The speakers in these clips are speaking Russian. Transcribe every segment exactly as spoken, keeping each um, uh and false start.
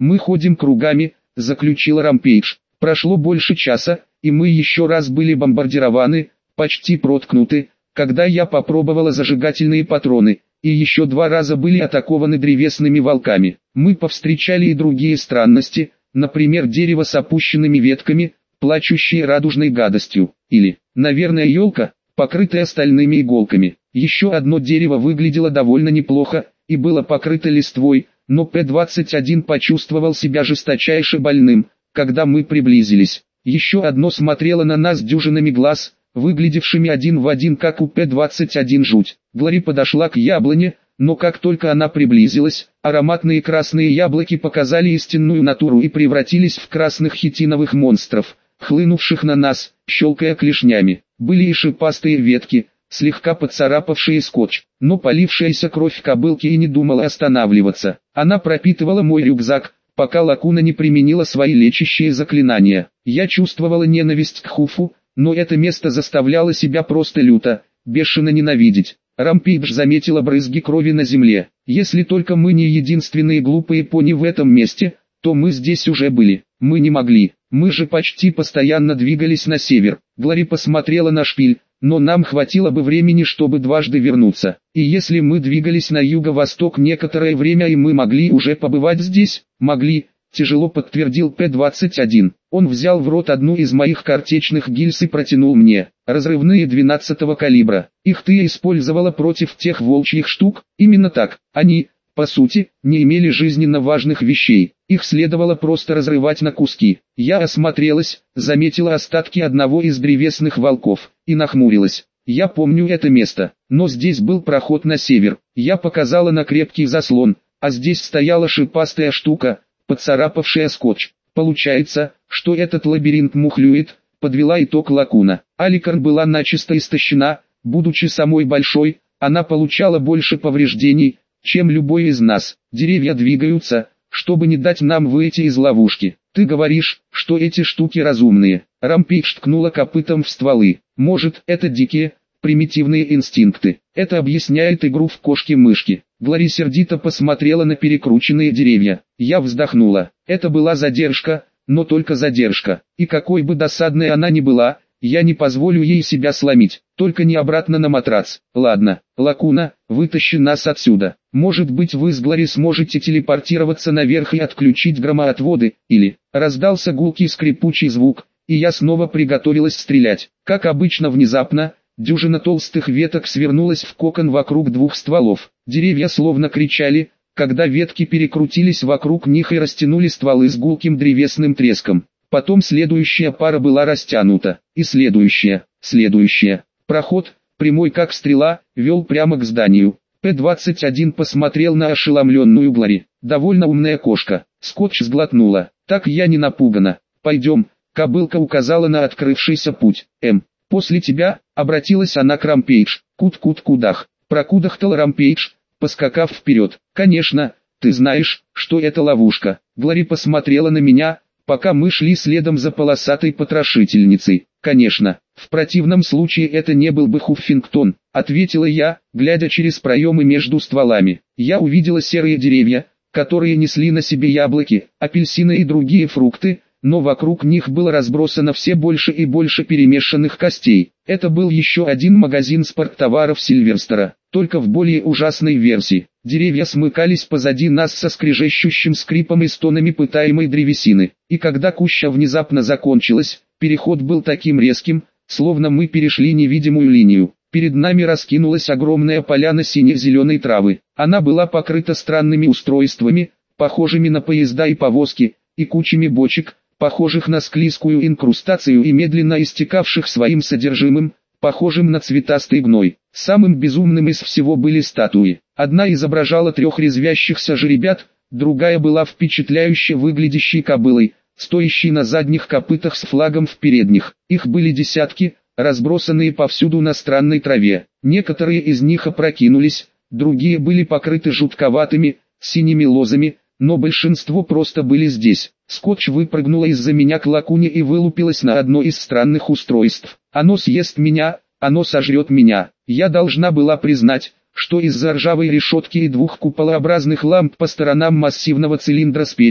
Мы ходим кругами, заключил Рампейдж. Прошло больше часа, и мы еще раз были бомбардированы, почти проткнуты, когда я попробовала зажигательные патроны, и еще два раза были атакованы древесными волками. Мы повстречали и другие странности, например, дерево с опущенными ветками, плачущее радужной гадостью, или, наверное, елка, покрытая стальными иголками. Еще одно дерево выглядело довольно неплохо, и было покрыто листвой, но П двадцать один почувствовал себя жесточайше больным, когда мы приблизились. Еще одно смотрело на нас дюжинами глаз, выглядевшими один в один как у П двадцать один жуть. Глори подошла к яблоне, но как только она приблизилась, ароматные красные яблоки показали истинную натуру и превратились в красных хитиновых монстров, хлынувших на нас, щелкая клешнями. Были и шипастые ветки, слегка поцарапавшие скотч, но полившаяся кровь кобылки и не думала останавливаться. Она пропитывала мой рюкзак, пока Лакуна не применила свои лечащие заклинания. Я чувствовала ненависть к Хуфу, но это место заставляло себя просто люто, бешено ненавидеть. Рампейдж заметила брызги крови на земле. Если только мы не единственные глупые пони в этом месте, то мы здесь уже были. Мы не могли. Мы же почти постоянно двигались на север. Глори посмотрела на шпиль, но нам хватило бы времени, чтобы дважды вернуться. И если мы двигались на юго-восток некоторое время, и мы могли уже побывать здесь, могли, тяжело подтвердил П двадцать один. Он взял в рот одну из моих картечных гильз и протянул мне. Разрывные двенадцатого калибра. Их ты использовала против тех волчьих штук? Именно так. Они, по сути, не имели жизненно важных вещей. Их следовало просто разрывать на куски. Я осмотрелась, заметила остатки одного из древесных волков, и нахмурилась. Я помню это место, но здесь был проход на север. Я показала на крепкий заслон, а здесь стояла шипастая штука, поцарапавшая скотч. Получается, что этот лабиринт мухлюет, подвела итог Лакуна. Аликарн была начисто истощена, будучи самой большой, она получала больше повреждений, чем любой из нас. Деревья двигаются, чтобы не дать нам выйти из ловушки. Ты говоришь, что эти штуки разумные. Рампейдж ткнула копытом в стволы. Может, это дикие, примитивные инстинкты. Это объясняет игру в кошки-мышки. Глори сердито посмотрела на перекрученные деревья. Я вздохнула. Это была задержка, но только задержка. И какой бы досадной она ни была, я не позволю ей себя сломить. Только не обратно на матрац. Ладно, Лакуна, вытащи нас отсюда. Может быть, вы с Глори сможете телепортироваться наверх и отключить громоотводы, или... Раздался гулкий скрипучий звук, и я снова приготовилась стрелять. Как обычно, внезапно, дюжина толстых веток свернулась в кокон вокруг двух стволов. Деревья словно кричали, когда ветки перекрутились вокруг них и растянули стволы с гулким древесным треском. Потом следующая пара была растянута, и следующая, следующая. Проход, прямой как стрела, вел прямо к зданию. П двадцать один посмотрел на ошеломленную Глори. Довольно умная кошка. Скотч сглотнула. Так я не напугана. Пойдем. Кобылка указала на открывшийся путь. М. После тебя, обратилась она к Рампейдж. Кут-кут-кудах. Прокудахтал Рампейдж, поскакав вперед. Конечно, ты знаешь, что это ловушка. Глори посмотрела на меня, пока мы шли следом за полосатой потрошительницей. Конечно, в противном случае это не был бы Хуффингтон, ответила я, глядя через проемы между стволами. Я увидела серые деревья, которые несли на себе яблоки, апельсины и другие фрукты, но вокруг них было разбросано все больше и больше перемешанных костей. Это был еще один магазин спорттоваров Сильверстера, только в более ужасной версии. Деревья смыкались позади нас со скрежещущим скрипом и стонами пытаемой древесины. И когда куща внезапно закончилась, переход был таким резким, словно мы перешли невидимую линию. Перед нами раскинулась огромная поляна сине-зеленой травы. Она была покрыта странными устройствами, похожими на поезда и повозки, и кучами бочек, похожих на склизкую инкрустацию и медленно истекавших своим содержимым, похожим на цветастый гной. Самым безумным из всего были статуи. Одна изображала трех резвящихся жеребят, другая была впечатляюще выглядящей кобылой, стоящей на задних копытах с флагом в передних. Их были десятки, разбросанные повсюду на странной траве. Некоторые из них опрокинулись, другие были покрыты жутковатыми, синими лозами, но большинство просто были здесь. Скотч выпрыгнула из-за меня к Лакуне и вылупилась на одно из странных устройств. Оно съест меня, оно сожрет меня. Я должна была признать, что из-за ржавой решетки и двух куполообразных ламп по сторонам массивного цилиндра спереди,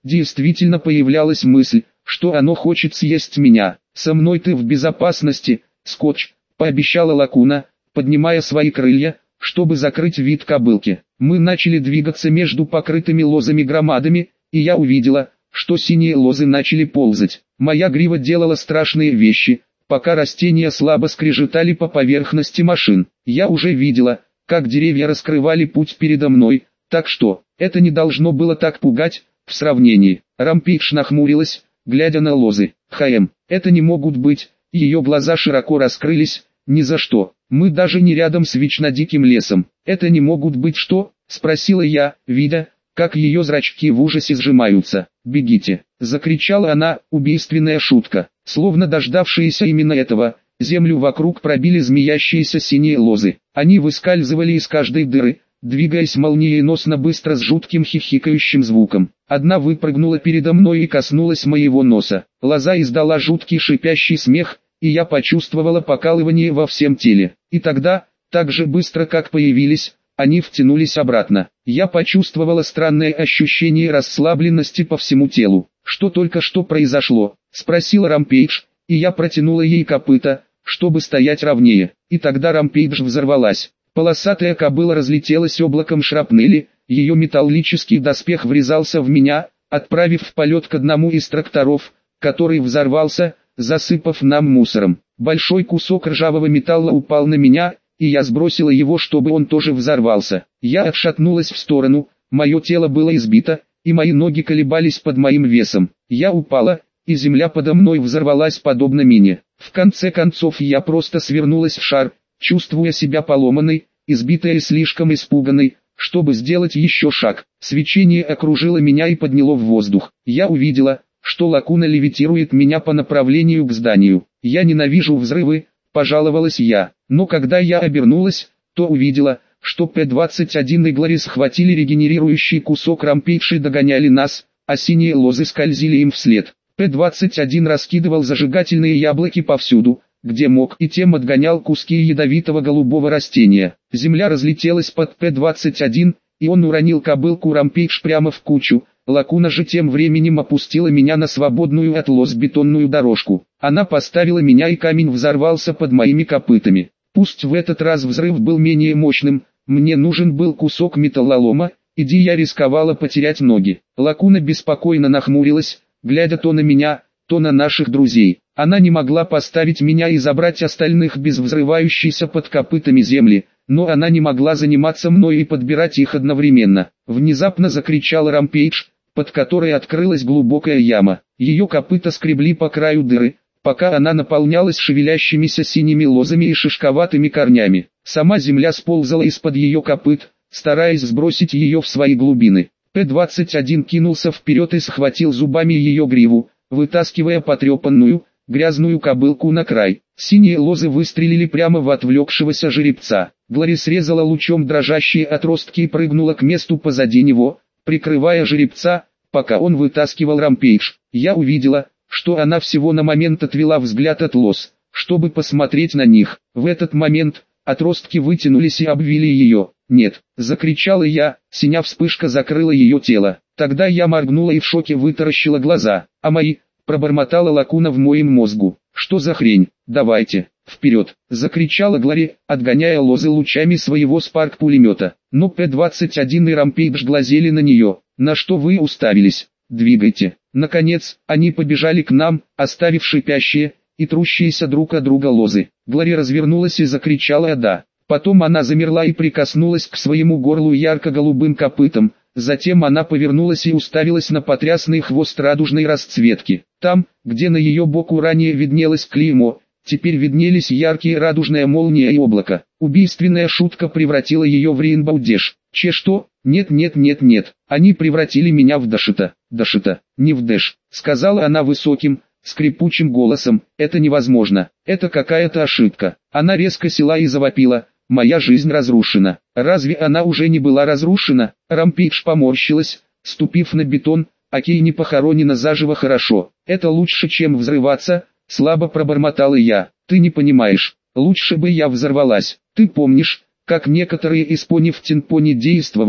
Действительно появлялась мысль, что оно хочет съесть меня. «Со мной ты в безопасности, Скотч», — пообещала Лакуна, поднимая свои крылья, чтобы закрыть вид кобылки. Мы начали двигаться между покрытыми лозами громадами, и я увидела, что синие лозы начали ползать. Моя грива делала страшные вещи, пока растения слабо скрежетали по поверхности машин. Я уже видела, как деревья раскрывали путь передо мной, так что, это не должно было так пугать, в сравнении. Рампейдж нахмурилась, глядя на лозы. «Хаем, это не могут быть», ее глаза широко раскрылись, «ни за что, мы даже не рядом с вечно диким лесом». «Это не могут быть что?» — спросила я, видя, как ее зрачки в ужасе сжимаются. «Бегите!» — закричала она, убийственная шутка. Словно дождавшиеся именно этого, землю вокруг пробили змеящиеся синие лозы. Они выскальзывали из каждой дыры, двигаясь молниеносно быстро с жутким хихикающим звуком. Одна выпрыгнула передо мной и коснулась моего носа. Лоза издала жуткий шипящий смех, и я почувствовала покалывание во всем теле. И тогда, так же быстро как появились, они втянулись обратно. Я почувствовала странное ощущение расслабленности по всему телу. «Что только что произошло?» — спросила Рампейдж, и я протянула ей копыта, чтобы стоять ровнее. И тогда Рампейдж взорвалась. Полосатая кобыла разлетелась облаком шрапнели, ее металлический доспех врезался в меня, отправив в полет к одному из тракторов, который взорвался, засыпав нам мусором. Большой кусок ржавого металла упал на меня, и я сбросила его, чтобы он тоже взорвался. Я отшатнулась в сторону, мое тело было избито, и мои ноги колебались под моим весом. Я упала, и земля подо мной взорвалась подобно мине. В конце концов я просто свернулась в шар, чувствуя себя поломанной, избитой и слишком испуганной, чтобы сделать еще шаг. Свечение окружило меня и подняло в воздух. Я увидела, что Лакуна левитирует меня по направлению к зданию. «Я ненавижу взрывы», — пожаловалась я. Но когда я обернулась, то увидела, что П двадцать один и Глори схватили регенерирующий кусок Рампейдж и догоняли нас, а синие лозы скользили им вслед. П двадцать один раскидывал зажигательные яблоки повсюду, где мог, и тем отгонял куски ядовитого голубого растения. Земля разлетелась под П двадцать один, и он уронил кобылку Рампейдж прямо в кучу. Лакуна же тем временем опустила меня на свободную от лоз бетонную дорожку. Она поставила меня, и камень взорвался под моими копытами. Пусть в этот раз взрыв был менее мощным, мне нужен был кусок металлолома, иди я рисковала потерять ноги. Лакуна беспокойно нахмурилась, глядя то на меня, то на наших друзей. Она не могла поставить меня и забрать остальных без взрывающейся под копытами земли, но она не могла заниматься мной и подбирать их одновременно. Внезапно закричала Рампейдж, под которой открылась глубокая яма. Ее копыта скребли по краю дыры, пока она наполнялась шевелящимися синими лозами и шишковатыми корнями. Сама земля сползала из-под ее копыт, стараясь сбросить ее в свои глубины. П двадцать один кинулся вперед и схватил зубами ее гриву, вытаскивая потрепанную, грязную кобылку на край. Синие лозы выстрелили прямо в отвлекшегося жеребца. Глори срезала лучом дрожащие отростки и прыгнула к месту позади него, прикрывая жеребца, пока он вытаскивал Рампейдж. Я увидела, что она всего на момент отвела взгляд от лоз, чтобы посмотреть на них. В этот момент отростки вытянулись и обвили ее. «Нет!» — закричала я, синяя вспышка закрыла ее тело. Тогда я моргнула и в шоке вытаращила глаза. «А мои?» — пробормотала Лакуна в моем мозгу. «Что за хрень? Давайте, вперед!» — закричала Глори, отгоняя лозы лучами своего спарк-пулемета. Но П двадцать один и Рампейдж глазели на нее. «На что вы уставились? Двигайте!» Наконец, они побежали к нам, оставив шипящие и трущиеся друг от друга лозы. Глори развернулась и закричала «да». Потом она замерла и прикоснулась к своему горлу ярко-голубым копытом. Затем она повернулась и уставилась на потрясный хвост радужной расцветки. Там, где на ее боку ранее виднелось клеймо, теперь виднелись яркие радужная молния и облако. Убийственная шутка превратила ее в Рейнбоу Дэш. Че что? Нет нет нет нет, они превратили меня в Дашита. Дашита, не в Дэш, сказала она высоким, скрипучим голосом. Это невозможно, это какая-то ошибка. Она резко села и завопила. Моя жизнь разрушена. Разве она уже не была разрушена? Рампейдж поморщилась, ступив на бетон, а Кей не похоронена заживо хорошо. Это лучше, чем взрываться, слабо пробормотала я. Ты не понимаешь, лучше бы я взорвалась. Ты помнишь, как некоторые из пони в Тинпоне действовали,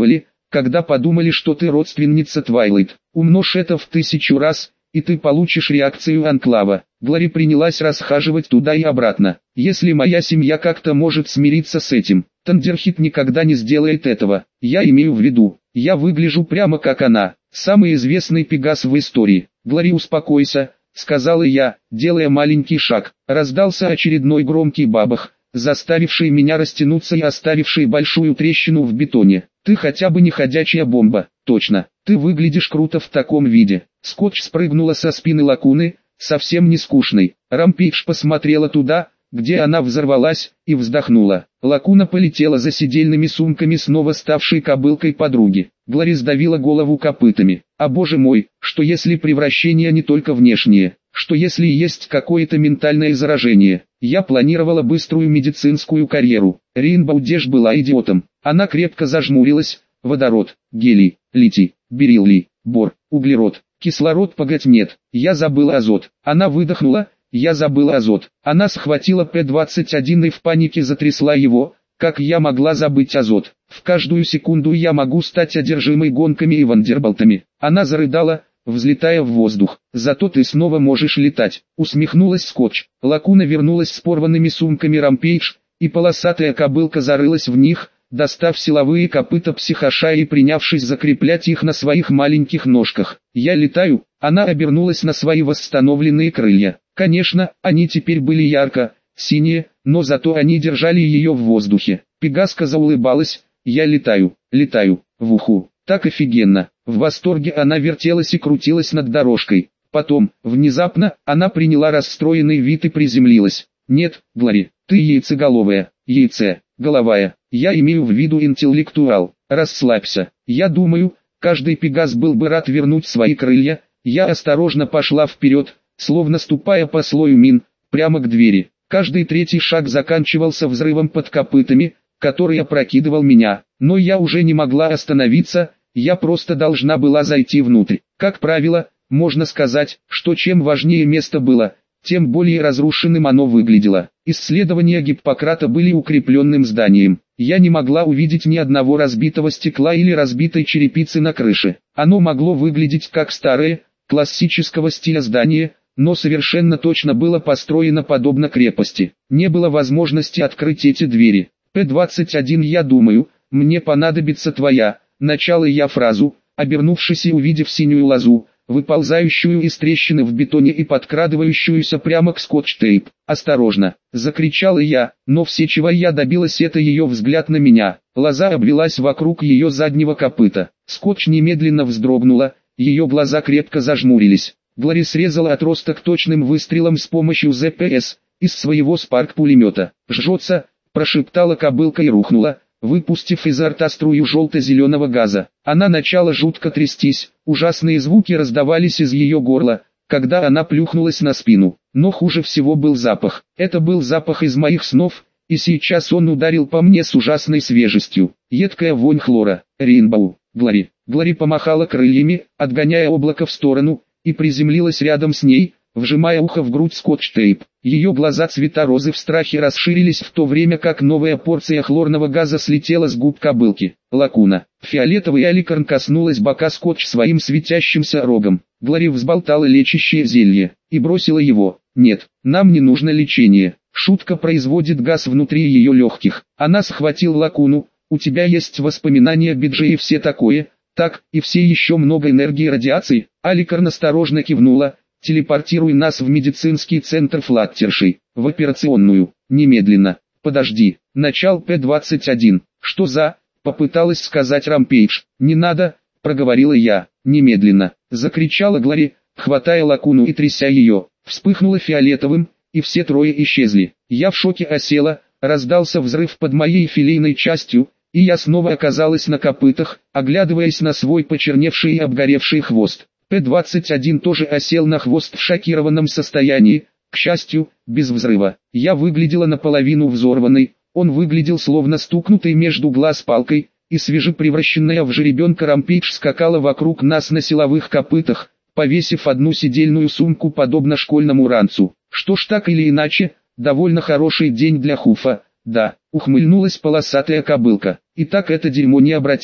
когда подумали, что ты родственница Твайлайт. Умножь это в тысячу раз, и ты получишь реакцию Анклава. Глори принялась расхаживать туда и обратно. Если моя семья как-то может смириться с этим, Тандерхит никогда не сделает этого. Я имею в виду, я выгляжу прямо как она, самый известный пегас в истории. Глори, успокойся, сказала я, делая маленький шаг. Раздался очередной громкий бабах, заставивший меня растянуться и оставивший большую трещину в бетоне. Ты хотя бы не ходячая бомба. Точно, ты выглядишь круто в таком виде. Скотч спрыгнула со спины Лакуны, совсем не скучной. Рампейдж посмотрела туда, где она взорвалась, и вздохнула. Лакуна полетела за сидельными сумками снова ставшей кобылкой подруги. Глори сдавила голову копытами. А боже мой, что если превращение не только внешнее? Что если есть какое-то ментальное заражение? Я планировала быструю медицинскую карьеру. Рейнбоу Дэш была идиотом. Она крепко зажмурилась. Водород, гелий, литий, бериллий, бор, углерод, кислород, погодь, нет. Я забыла азот. Она выдохнула. Я забыла азот. Она схватила П двадцать один и в панике затрясла его. Как я могла забыть азот? В каждую секунду я могу стать одержимой гонками и вандерболтами. Она зарыдала, взлетая в воздух. Зато ты снова можешь летать. Усмехнулась Скотч. Лакуна вернулась с порванными сумками Рампейдж, и полосатая кобылка зарылась в них, достав силовые копыта психоша и принявшись закреплять их на своих маленьких ножках. Я летаю. Она обернулась на свои восстановленные крылья. Конечно, они теперь были ярко-синие, но зато они держали ее в воздухе. Пегаска заулыбалась. Я летаю, летаю, в уху. Так офигенно. В восторге она вертелась и крутилась над дорожкой. Потом, внезапно, она приняла расстроенный вид и приземлилась. Нет, Глори, ты яйцеголовая, яйце, головая. Я имею в виду интеллектуал. Расслабься. Я думаю, каждый пегас был бы рад вернуть свои крылья. Я осторожно пошла вперед, словно ступая по слою мин, прямо к двери. Каждый третий шаг заканчивался взрывом под копытами, который опрокидывал меня. Но я уже не могла остановиться, я просто должна была зайти внутрь. Как правило, можно сказать, что чем важнее место было, тем более разрушенным оно выглядело. Исследования Гиппократа были укрепленным зданием. Я не могла увидеть ни одного разбитого стекла или разбитой черепицы на крыше. Оно могло выглядеть как старое, классического стиля здание, но совершенно точно было построено подобно крепости. Не было возможности открыть эти двери. П двадцать один, я думаю, мне понадобится твоя, начала я фразу, обернувшись и увидев синюю лозу, выползающую из трещины в бетоне и подкрадывающуюся прямо к скотч-тейп. «Осторожно!» — закричала я, но все, чего я добилась, это ее взгляд на меня. Лоза обвелась вокруг ее заднего копыта. Скотч немедленно вздрогнула, ее глаза крепко зажмурились. Глори срезала отросток точным выстрелом с помощью зэ пэ эс из своего спарк-пулемета. «Жжется!» — прошептала кобылка и рухнула, выпустив изо рта струю желто-зеленого газа. Она начала жутко трястись, ужасные звуки раздавались из ее горла, когда она плюхнулась на спину. Но хуже всего был запах. Это был запах из моих снов, и сейчас он ударил по мне с ужасной свежестью. Едкая вонь хлора. Рейнбоу. Глори. Глори помахала крыльями, отгоняя облако в сторону, и приземлилась рядом с ней, вжимая ухо в грудь скотч-тейп. Ее глаза цвета розы в страхе расширились, в то время как новая порция хлорного газа слетела с губ кобылки. Лакуна. Фиолетовый аликорн коснулась бока скотч своим светящимся рогом. Глори взболтала лечащее зелье и бросила его. «Нет, нам не нужно лечение». Шутка производит газ внутри ее легких. Она схватила Лакуну. «У тебя есть воспоминания Биджи и все такое?» «Так, и все еще много энергии и радиации». Аликорн осторожно кивнула. «Телепортируй нас в медицинский центр Флаттерши, в операционную, немедленно». «Подожди, начал П двадцать один. Что за...» — попыталась сказать Рампейдж. «Не надо», — проговорила я. «Немедленно», — закричала Глори, хватая Лакуну и тряся ее. Вспыхнуло фиолетовым, и все трое исчезли. Я в шоке осела, раздался взрыв под моей филейной частью, и я снова оказалась на копытах, оглядываясь на свой почерневший и обгоревший хвост. П двадцать один тоже осел на хвост в шокированном состоянии, к счастью, без взрыва. Я выглядела наполовину взорванной, он выглядел словно стукнутый между глаз палкой, и свежепревращенная в жеребенка Рампейдж скакала вокруг нас на силовых копытах, повесив одну сидельную сумку подобно школьному ранцу. Что ж, так или иначе, довольно хороший день для Хуфа, да, ухмыльнулась полосатая кобылка. Итак, это дерьмо необратимо.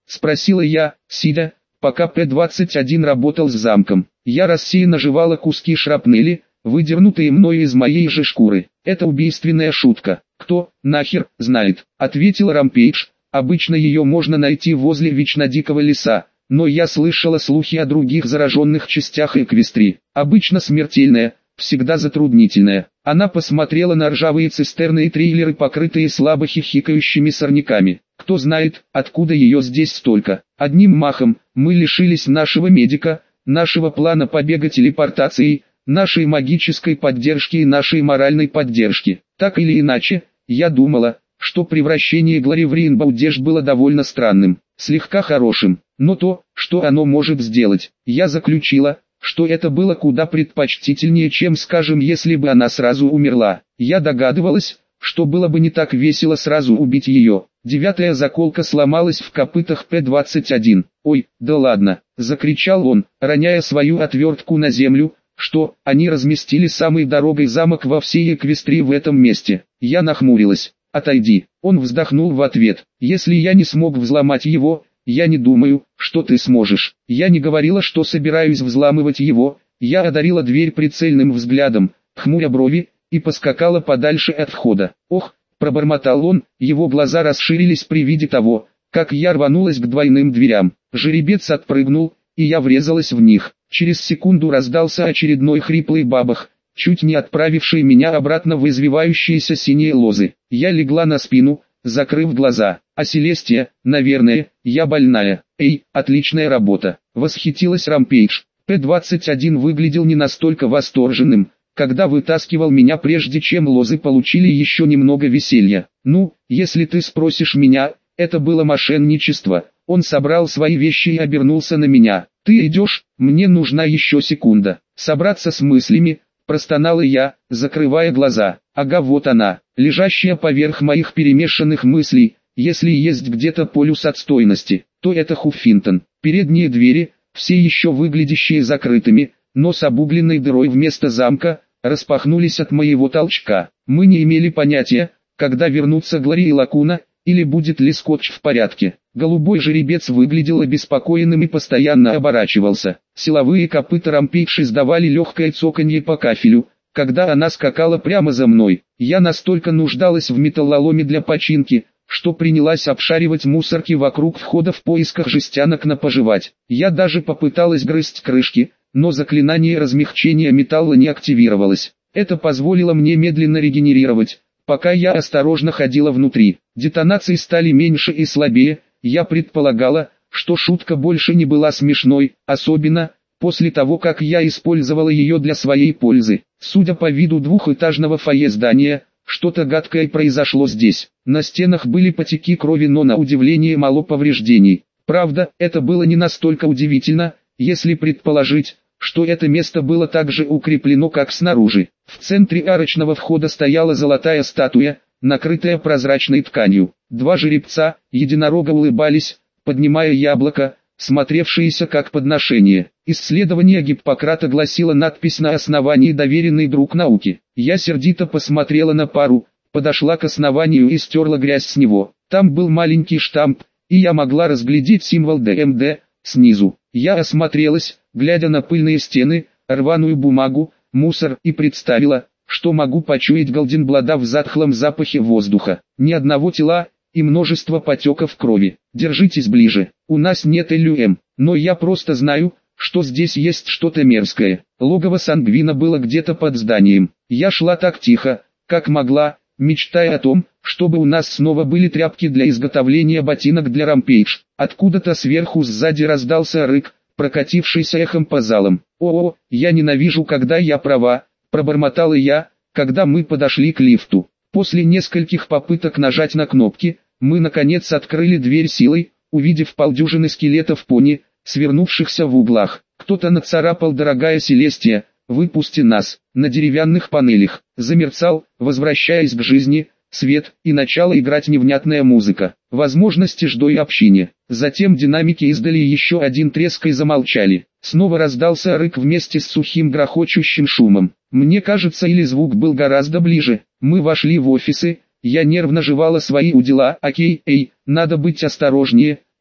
Спросила я, сидя, пока П двадцать один работал с замком. Я рассеянно жевала куски шрапнели, выдернутые мною из моей же шкуры. Это убийственная шутка. Кто, нахер, знает, ответил Рампейдж. Обычно ее можно найти возле вечно дикого леса, но я слышала слухи о других зараженных частях Эквестрии. Обычно смертельная, всегда затруднительная. Она посмотрела на ржавые цистерны и трейлеры, покрытые слабо хихикающими сорняками. Кто знает, откуда ее здесь столько. Одним махом, мы лишились нашего медика, нашего плана побега телепортацией, нашей магической поддержки и нашей моральной поддержки. Так или иначе, я думала, что превращение Глори в Рейнбоу-Дэш было довольно странным, слегка хорошим, но то, что оно может сделать, я заключила, что это было куда предпочтительнее, чем, скажем, если бы она сразу умерла. Я догадывалась, что было бы не так весело сразу убить ее. Девятая заколка сломалась в копытах П двадцать один. «Ой, да ладно!» — закричал он, роняя свою отвертку на землю. «Что, они разместили самый дорогой замок во всей Эквестрии в этом месте?» Я нахмурилась. «Отойди!» Он вздохнул в ответ. «Если я не смог взломать его, я не думаю, что ты сможешь». Я не говорила, что собираюсь взламывать его. Я одарила дверь прицельным взглядом, хмуря брови, и поскакала подальше от входа. «Ох!» — пробормотал он, его глаза расширились при виде того, как я рванулась к двойным дверям. Жеребец отпрыгнул, и я врезалась в них. Через секунду раздался очередной хриплый бабах, чуть не отправивший меня обратно в извивающиеся синие лозы. Я легла на спину, закрыв глаза. «А Селестия, наверное, я больная». «Эй, отличная работа!» — восхитилась Рампейдж. П двадцать один выглядел не настолько восторженным, когда вытаскивал меня, прежде чем лозы получили еще немного веселья. «Ну, если ты спросишь меня, это было мошенничество». Он собрал свои вещи и обернулся на меня. «Ты идешь? Мне нужна еще секунда. Собраться с мыслями», — простонала я, закрывая глаза. «Ага, вот она, лежащая поверх моих перемешанных мыслей. Если есть где-то полюс отстойности, то это Хуффинтон». Передние двери, все еще выглядящие закрытыми, но с обугленной дырой вместо замка, распахнулись от моего толчка. Мы не имели понятия, когда вернутся Глори и Лакуна, или будет ли Скотч в порядке. Голубой жеребец выглядел обеспокоенным и постоянно оборачивался. Силовые копыта Рампейдж издавали легкое цоканье по кафелю, когда она скакала прямо за мной. Я настолько нуждалась в металлоломе для починки, что принялась обшаривать мусорки вокруг входа в поисках жестянок на пожевать. Я даже попыталась грызть крышки, но заклинание размягчения металла не активировалось. Это позволило мне медленно регенерировать, пока я осторожно ходила внутри. Детонации стали меньше и слабее. Я предполагала, что шутка больше не была смешной, особенно после того, как я использовала ее для своей пользы. Судя по виду двухэтажного фойе здания, что-то гадкое произошло здесь. На стенах были потеки крови, но на удивление мало повреждений. Правда, это было не настолько удивительно, если предположить, что это место было так же укреплено, как снаружи. В центре арочного входа стояла золотая статуя, накрытая прозрачной тканью. Два жеребца, единорога, улыбались, поднимая яблоко, смотревшееся как подношение. Исследование Гиппократа гласило надпись на основании «Доверенный друг науки». Я сердито посмотрела на пару, подошла к основанию и стерла грязь с него. Там был маленький штамп, и я могла разглядеть символ Д М Д снизу. Я осмотрелась, глядя на пыльные стены, рваную бумагу, мусор, и представила, что могу почуять Голденблада в затхлом запахе воздуха. Ни одного тела и множество потеков крови. Держитесь ближе. У нас нет иллюэм, но я просто знаю, что здесь есть что-то мерзкое. Логово Сангвина было где-то под зданием. Я шла так тихо, как могла, мечтая о том, чтобы у нас снова были тряпки для изготовления ботинок для Рампейдж. Откуда-то сверху сзади раздался рык, прокатившийся эхом по залам. «О-о, я ненавижу, когда я права», — пробормотала я, когда мы подошли к лифту. После нескольких попыток нажать на кнопки, мы наконец открыли дверь силой, увидев полдюжины скелетов пони, свернувшихся в углах. Кто-то нацарапал «Дорогая Селестия, выпусти нас». На деревянных панелях замерцал, возвращаясь к жизни, свет, и начала играть невнятная музыка. Возможности ждой общине. Затем динамики издали еще один треск и замолчали. Снова раздался рык вместе с сухим грохочущим шумом. Мне кажется, или звук был гораздо ближе. Мы вошли в офисы, я нервно жевала свои удила. «Окей, эй, надо быть осторожнее»,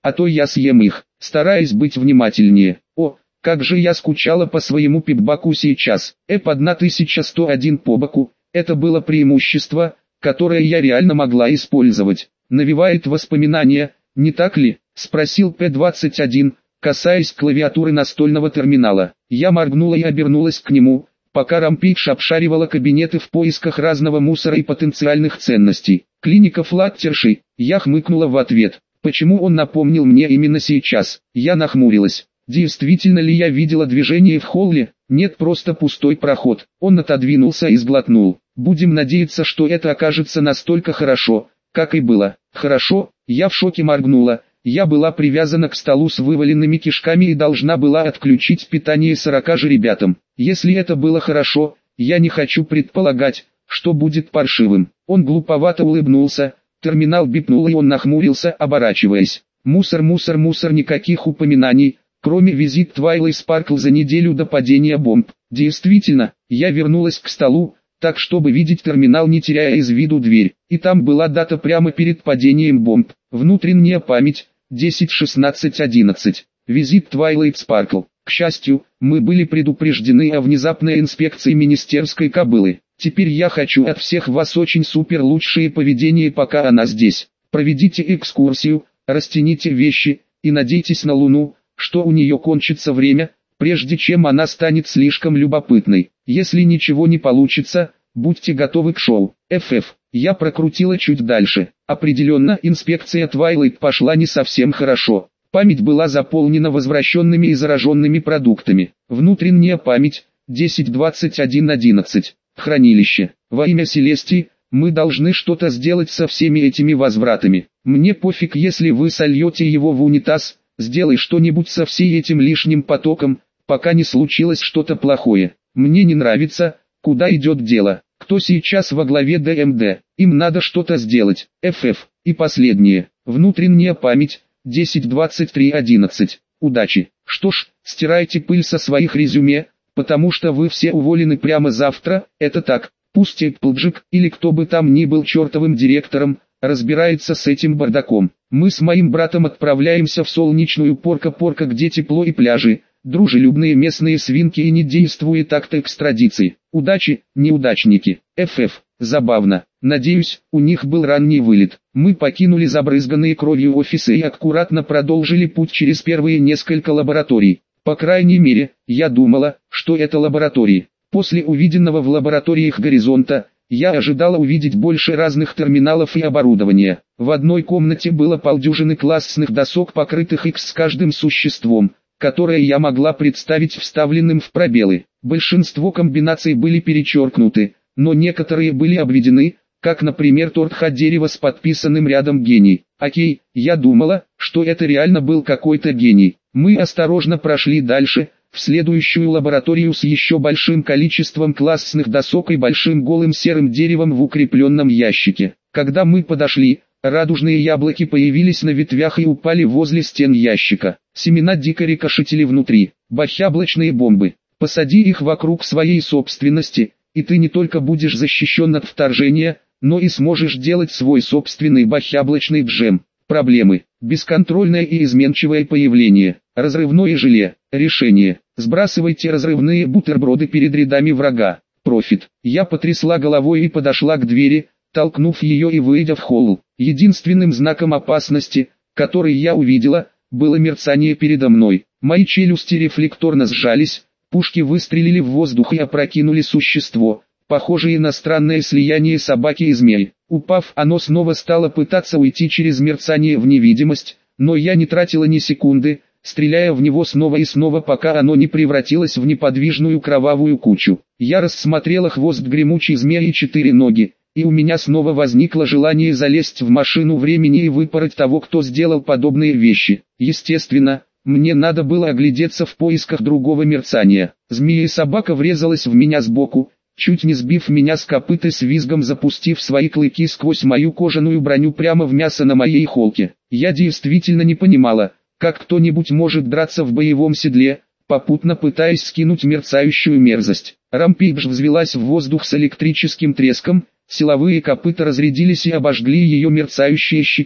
а то я съем их, стараясь быть внимательнее. О, как же я скучала по своему пипбаку сейчас. Эп тысяча сто один по боку, это было преимущество, которое я реально могла использовать. Навевает воспоминания, не так ли? Спросил П двадцать один, касаясь клавиатуры настольного терминала. Я моргнула и обернулась к нему, пока Рампейдж обшаривала кабинеты в поисках разного мусора и потенциальных ценностей. Клиника Флаттерши, я хмыкнула в ответ. Почему он напомнил мне именно сейчас? Я нахмурилась. Действительно ли я видела движение в холле? Нет, просто пустой проход. Он отодвинулся и сглотнул. Будем надеяться, что это окажется настолько хорошо, как и было. Хорошо, я в шоке моргнула. Я была привязана к столу с вываленными кишками и должна была отключить питание сорока же ребятам. Если это было хорошо, я не хочу предполагать, что будет паршивым. Он глуповато улыбнулся, терминал бипнул и он нахмурился, оборачиваясь. Мусор, мусор, мусор, никаких упоминаний, кроме визит Твайлайт Спаркл за неделю до падения бомб. Действительно, я вернулась к столу, так чтобы видеть терминал, не теряя из виду дверь. И там была дата прямо перед падением бомб. Внутренняя память, десять шестнадцать одиннадцать. Визит Твайлайт Спаркл. К счастью, мы были предупреждены о внезапной инспекции министерской кобылы. Теперь я хочу от всех вас очень супер лучшее поведение, пока она здесь. Проведите экскурсию, растяните вещи и надейтесь на Луну, что у нее кончится время, прежде чем она станет слишком любопытной. Если ничего не получится, будьте готовы к шоу. эф эф. Я прокрутила чуть дальше. Определенно, инспекция Твайлайт пошла не совсем хорошо. Память была заполнена возвращенными и зараженными продуктами. Внутренняя память, десять двадцать один одиннадцать. Хранилище. Во имя Селестии, мы должны что-то сделать со всеми этими возвратами. Мне пофиг, если вы сольете его в унитаз, сделай что-нибудь со всей этим лишним потоком, пока не случилось что-то плохое. Мне не нравится, куда идет дело. Кто сейчас во главе дэ эм дэ? Им надо что-то сделать. эф эф. И последнее. Внутренняя память, десять двадцать три одиннадцать. Удачи. Что ж, стирайте пыль со своих резюме, потому что вы все уволены прямо завтра, это так. Пусть Эпплджик, или кто бы там ни был чертовым директором, разбирается с этим бардаком. Мы с моим братом отправляемся в солнечную Порко-Порко, где тепло и пляжи, дружелюбные местные свинки и не действует акт экстрадиции. Удачи, неудачники. эф эф. Забавно. Надеюсь, у них был ранний вылет. Мы покинули забрызганные кровью офисы и аккуратно продолжили путь через первые несколько лабораторий. По крайней мере, я думала, что это лаборатории. После увиденного в лабораториях горизонта, я ожидала увидеть больше разных терминалов и оборудования. В одной комнате было полдюжины классных досок, покрытых X с каждым существом, которое я могла представить вставленным в пробелы. Большинство комбинаций были перечеркнуты, но некоторые были обведены, как, например, торт дерева с подписанным рядом гений. Окей, я думала, что это реально был какой-то гений. Мы осторожно прошли дальше, в следующую лабораторию с еще большим количеством классных досок и большим голым серым деревом в укрепленном ящике. Когда мы подошли, радужные яблоки появились на ветвях и упали возле стен ящика. Семена дико рикошетили внутри. Бахяблочные бомбы. Посади их вокруг своей собственности, и ты не только будешь защищен от вторжения, но и сможешь делать свой собственный бахяблочный джем. Проблемы. Бесконтрольное и изменчивое появление. Разрывное желе. Решение. Сбрасывайте разрывные бутерброды перед рядами врага. Профит. Я потрясла головой и подошла к двери, толкнув ее и выйдя в холл. Единственным знаком опасности, который я увидела, было мерцание передо мной. Мои челюсти рефлекторно сжались, пушки выстрелили в воздух и опрокинули существо, похожее на странное слияние собаки и змеи. Упав, оно снова стало пытаться уйти через мерцание в невидимость, но я не тратила ни секунды, стреляя в него снова и снова, пока оно не превратилось в неподвижную кровавую кучу. Я рассмотрела хвост гремучей змеи и четыре ноги, и у меня снова возникло желание залезть в машину времени и выпороть того, кто сделал подобные вещи. Естественно, мне надо было оглядеться в поисках другого мерцания. Змея и собака врезалась в меня сбоку, чуть не сбив меня с копыт и с визгом запустив свои клыки сквозь мою кожаную броню прямо в мясо на моей холке. Я действительно не понимала, как кто-нибудь может драться в боевом седле, попутно пытаясь скинуть мерцающую мерзость. Рампейдж взвелась в воздух с электрическим треском, силовые копыта разрядились и обожгли ее мерцающие щеки.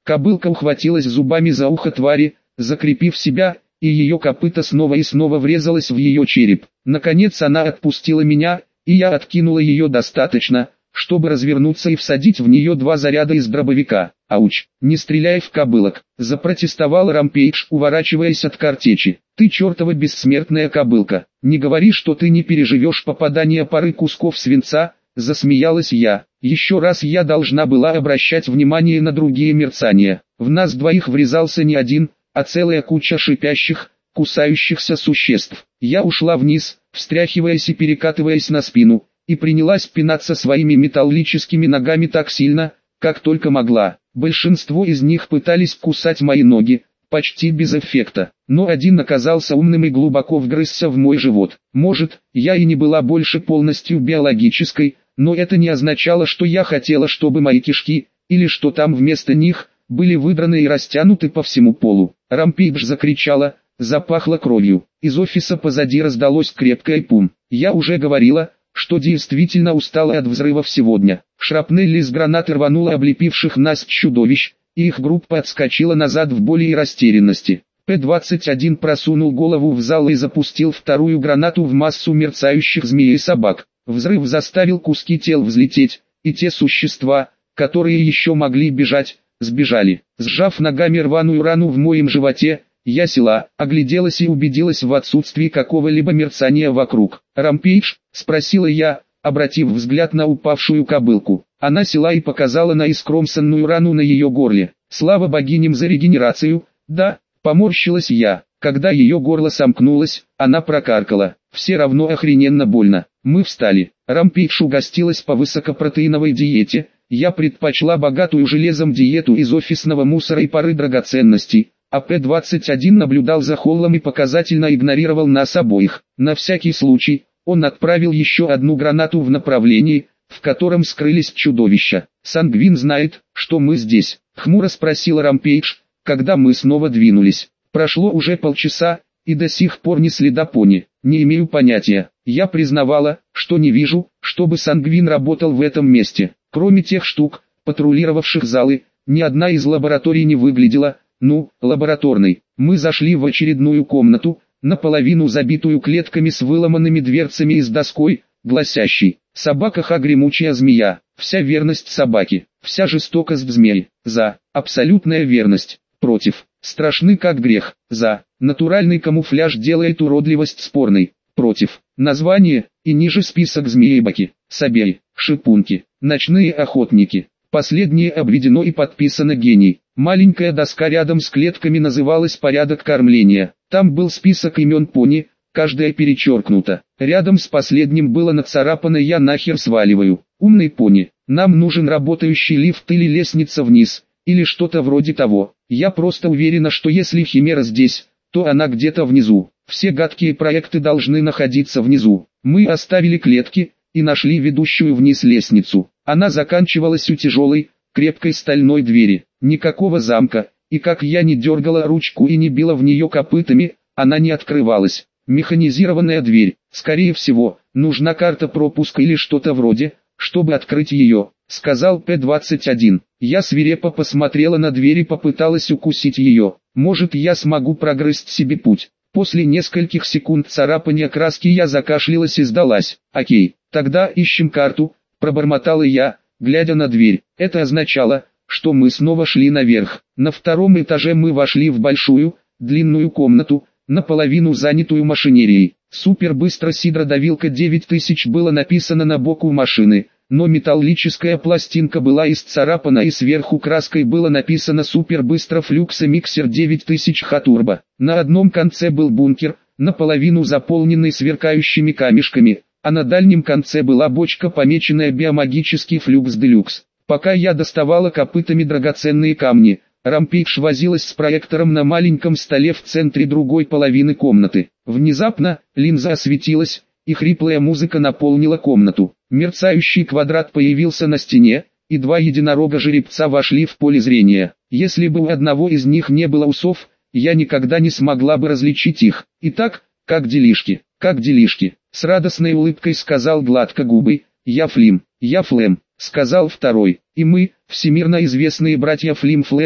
Кобылка ухватилась зубами за ухо твари, закрепив себя, и ее копыта снова и снова врезалось в ее череп. Наконец она отпустила меня, и я откинула ее достаточно, чтобы развернуться и всадить в нее два заряда из дробовика. «Ауч, не стреляй в кобылок!» – запротестовал Рампейдж, уворачиваясь от картечи. «Ты чертова бессмертная кобылка! Не говори, что ты не переживешь попадание пары кусков свинца!» – засмеялась я. Еще раз я должна была обращать внимание на другие мерцания. В нас двоих врезался не один, а целая куча шипящих, кусающихся существ. Я ушла вниз, встряхиваясь и перекатываясь на спину, и принялась пинаться своими металлическими ногами так сильно, как только могла. Большинство из них пытались кусать мои ноги, почти без эффекта, но один оказался умным и глубоко вгрызся в мой живот. Может, я и не была больше полностью биологической, но это не означало, что я хотела, чтобы мои кишки, или что там вместо них, были выдраны и растянуты по всему полу. Рампейдж закричала, запахло кровью. Из офиса позади раздалось крепкое пум. Я уже говорила, что действительно устала от взрывов сегодня. Шрапнель из гранаты рванула облепивших нас чудовищ, и их группа отскочила назад в боли и растерянности. П двадцать один просунул голову в зал и запустил вторую гранату в массу мерцающих змей и собак. Взрыв заставил куски тел взлететь, и те существа, которые еще могли бежать, сбежали. Сжав ногами рваную рану в моем животе, я села, огляделась и убедилась в отсутствии какого-либо мерцания вокруг. «Рампейдж?» – спросила я, обратив взгляд на упавшую кобылку. Она села и показала на искромсанную рану на ее горле. «Слава богиням за регенерацию!» «Да», – поморщилась я. Когда ее горло сомкнулось, она прокаркала. «Все равно охрененно больно». Мы встали. Рампейдж угостилась по высокопротеиновой диете. Я предпочла богатую железом диету из офисного мусора и пары драгоценностей. А П двадцать один наблюдал за холлом и показательно игнорировал нас обоих. На всякий случай, он отправил еще одну гранату в направлении, в котором скрылись чудовища. «Сангвин знает, что мы здесь?» — хмуро спросил Рампейдж, когда мы снова двинулись. «Прошло уже полчаса, и до сих пор ни следа пони. Не имею понятия. Я признавала, что не вижу, чтобы Сангвин работал в этом месте. Кроме тех штук, патрулировавших залы, ни одна из лабораторий не выглядела, ну, лабораторной. Мы зашли в очередную комнату, наполовину забитую клетками с выломанными дверцами и с доской, гласящей: «Собака ха гремучая змея». Вся верность собаки, вся жестокость змеи. За. Абсолютная верность. Против. Страшны как грех. За. Натуральный камуфляж делает уродливость спорной. Против. Название, и ниже список змеебаки, собей, шипунки, ночные охотники. Последнее обведено и подписано гений. Маленькая доска рядом с клетками называлась «Порядок кормления». Там был список имен пони, каждая перечеркнута. Рядом с последним было нацарапано «Я нахер сваливаю». Умный пони, нам нужен работающий лифт или лестница вниз, или что-то вроде того. Я просто уверена, что если Химера здесь, то она где-то внизу. Все гадкие проекты должны находиться внизу. Мы оставили клетки и нашли ведущую вниз лестницу. Она заканчивалась у тяжелой, крепкой стальной двери. Никакого замка, и как я не дергала ручку и не била в нее копытами, она не открывалась. Механизированная дверь. Скорее всего, нужна карта пропуска или что-то вроде, чтобы открыть ее, сказал П двадцать один. Я свирепо посмотрела на дверь и попыталась укусить ее. Может, я смогу прогрызть себе путь. После нескольких секунд царапания краски я закашлялась и сдалась. «Окей, тогда ищем карту», — пробормотала я, глядя на дверь. Это означало, что мы снова шли наверх. На втором этаже мы вошли в большую, длинную комнату, наполовину занятую машинерией. Супербыстросидродавилка девять тысяч было написано на боку машины, но металлическая пластинка была исцарапана и сверху краской было написано Супербыстрофлюксомиксер девять тысяч Х-турбо. На одном конце был бункер, наполовину заполненный сверкающими камешками, а на дальнем конце была бочка, помеченная биомагический флюкс делюкс. Пока я доставала копытами драгоценные камни, Рампейдж возилась с проектором на маленьком столе в центре другой половины комнаты. Внезапно, линза осветилась, и хриплая музыка наполнила комнату. Мерцающий квадрат появился на стене, и два единорога-жеребца вошли в поле зрения. Если бы у одного из них не было усов, я никогда не смогла бы различить их. «Итак, как делишки, как делишки?» С радостной улыбкой сказал гладкогубый. «Я Флим, я Флем», сказал второй. «И мы, всемирно известные братья Флим-Флем»,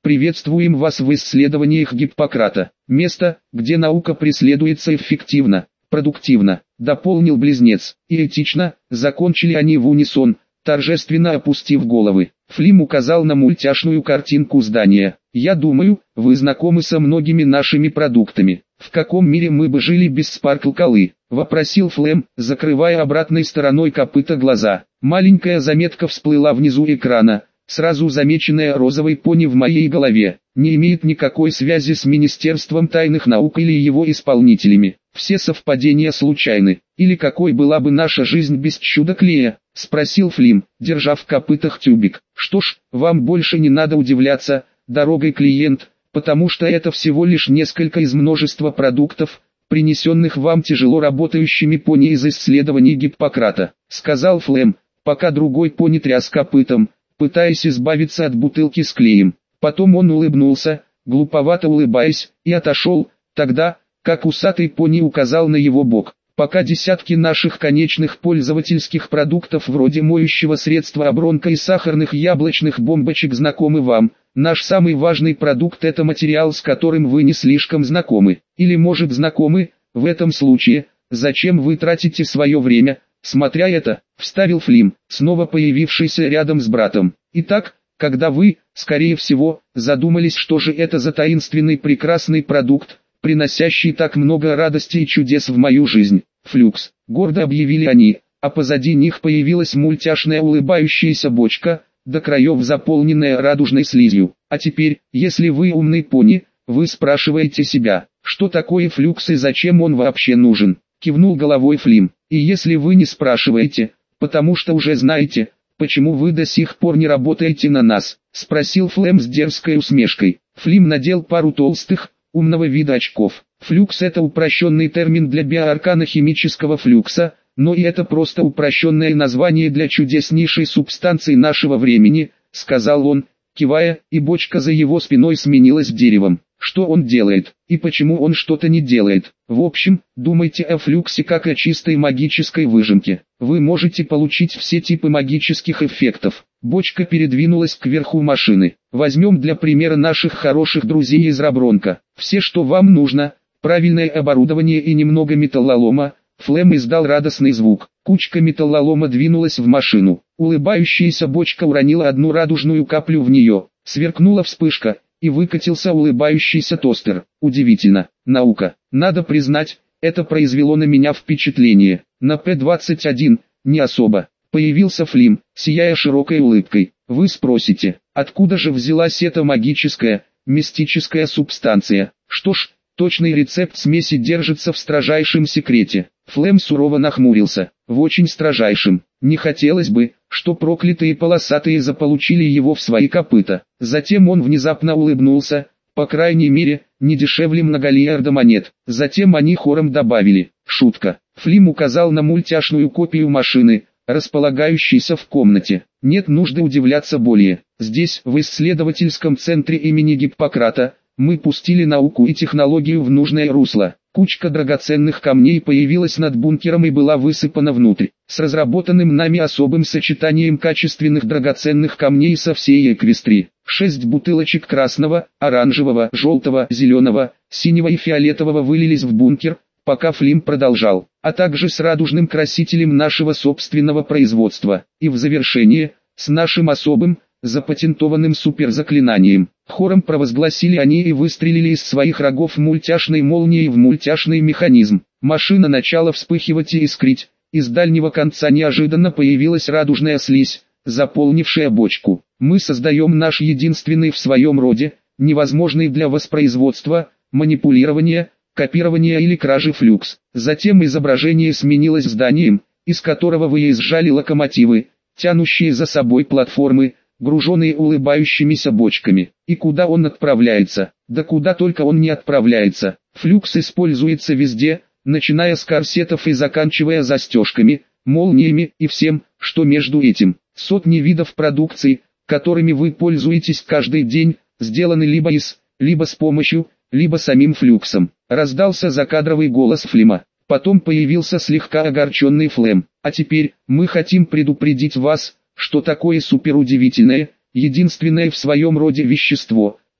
Приветствуем вас в исследованиях Гиппократа. Место, где наука преследуется эффективно, продуктивно, дополнил близнец. И этично, закончили они в унисон, торжественно опустив головы. Флим указал на мультяшную картинку здания. «Я думаю, вы знакомы со многими нашими продуктами. В каком мире мы бы жили без спаркл-колы?» — вопросил Флем, закрывая обратной стороной копыта глаза. Маленькая заметка всплыла внизу экрана, сразу замеченная розовой пони в моей голове. Не имеет никакой связи с Министерством тайных наук или его исполнителями. Все совпадения случайны. Или какой была бы наша жизнь без чудо-клея? — спросил Флим, держа в копытах тюбик. «Что ж, вам больше не надо удивляться, дорогой клиент, потому что это всего лишь несколько из множества продуктов, принесенных вам тяжело работающими пони из исследований Гиппократа», — сказал Флем, пока другой пони тряс копытом, пытаясь избавиться от бутылки с клеем. Потом он улыбнулся, глуповато улыбаясь, и отошел, тогда, как усатый пони указал на его бок. «Пока десятки наших конечных пользовательских продуктов вроде моющего средства Абронка и сахарных яблочных бомбочек знакомы вам, наш самый важный продукт — это материал, с которым вы не слишком знакомы. Или может знакомы, в этом случае, зачем вы тратите свое время, смотря это?» — вставил Флим, снова появившийся рядом с братом. «Итак, когда вы, скорее всего, задумались, что же это за таинственный прекрасный продукт, приносящий так много радости и чудес в мою жизнь, Флюкс», — гордо объявили они, а позади них появилась мультяшная улыбающаяся бочка, до краев заполненная радужной слизью. «А теперь, если вы умный пони, вы спрашиваете себя, что такое Флюкс и зачем он вообще нужен?» — кивнул головой Флим. «И если вы не спрашиваете, потому что уже знаете, почему вы до сих пор не работаете на нас?» — спросил Флем с дерзкой усмешкой. Флим надел пару толстых, умного вида очков. Флюкс — это упрощенный термин для биоаркано-химического флюкса, но и это просто упрощенное название для чудеснейшей субстанции нашего времени, сказал он, кивая, и бочка за его спиной сменилась деревом. Что он делает, и почему он что-то не делает? В общем, думайте о флюксе как о чистой магической выжимке. Вы можете получить все типы магических эффектов. Бочка передвинулась к верху машины. Возьмем для примера наших хороших друзей из Рабронка. Все, что вам нужно, правильное оборудование и немного металлолома. Флем издал радостный звук. Кучка металлолома двинулась в машину. Улыбающаяся бочка уронила одну радужную каплю в нее. Сверкнула вспышка, и выкатился улыбающийся тостер. Удивительно, наука. Надо признать, это произвело на меня впечатление. На Пэ двадцать один, не особо. Появился Флим, сияя широкой улыбкой. Вы спросите, откуда же взялась эта магическая, мистическая субстанция? Что ж, точный рецепт смеси держится в строжайшем секрете. Флем сурово нахмурился. В очень строжайшем. Не хотелось бы, что проклятые полосатые заполучили его в свои копыта. Затем он внезапно улыбнулся, по крайней мере, не дешевле многолиарда монет. Затем они хором добавили: «Шутка». Флим указал на мультяшную копию машины, располагающейся в комнате. Нет нужды удивляться более. Здесь, в исследовательском центре имени Гиппократа, мы пустили науку и технологию в нужное русло. Кучка драгоценных камней появилась над бункером и была высыпана внутрь. С разработанным нами особым сочетанием качественных драгоценных камней со всей Эквестрии. Шесть бутылочек красного, оранжевого, желтого, зеленого, синего и фиолетового вылились в бункер, пока Флим продолжал, а также с радужным красителем нашего собственного производства. И в завершение, с нашим особым, запатентованным суперзаклинанием. Хором провозгласили они и выстрелили из своих рогов мультяшной молнией в мультяшный механизм. Машина начала вспыхивать и искрить. Из дальнего конца неожиданно появилась радужная слизь, заполнившая бочку. Мы создаем наш единственный в своем роде, невозможный для воспроизводства, манипулирования, копирования или кражи флюкс. Затем изображение сменилось зданием, из которого выезжали локомотивы, тянущие за собой платформы, груженные улыбающимися бочками. И куда он отправляется? Да куда только он не отправляется. Флюкс используется везде, начиная с корсетов и заканчивая застежками, молниями и всем, что между этим. Сотни видов продукции, которыми вы пользуетесь каждый день, сделаны либо из, либо с помощью, либо самим флюксом. Раздался закадровый голос Флима. Потом появился слегка огорченный Флем. А теперь, мы хотим предупредить вас, что такое суперудивительное, единственное в своем роде вещество,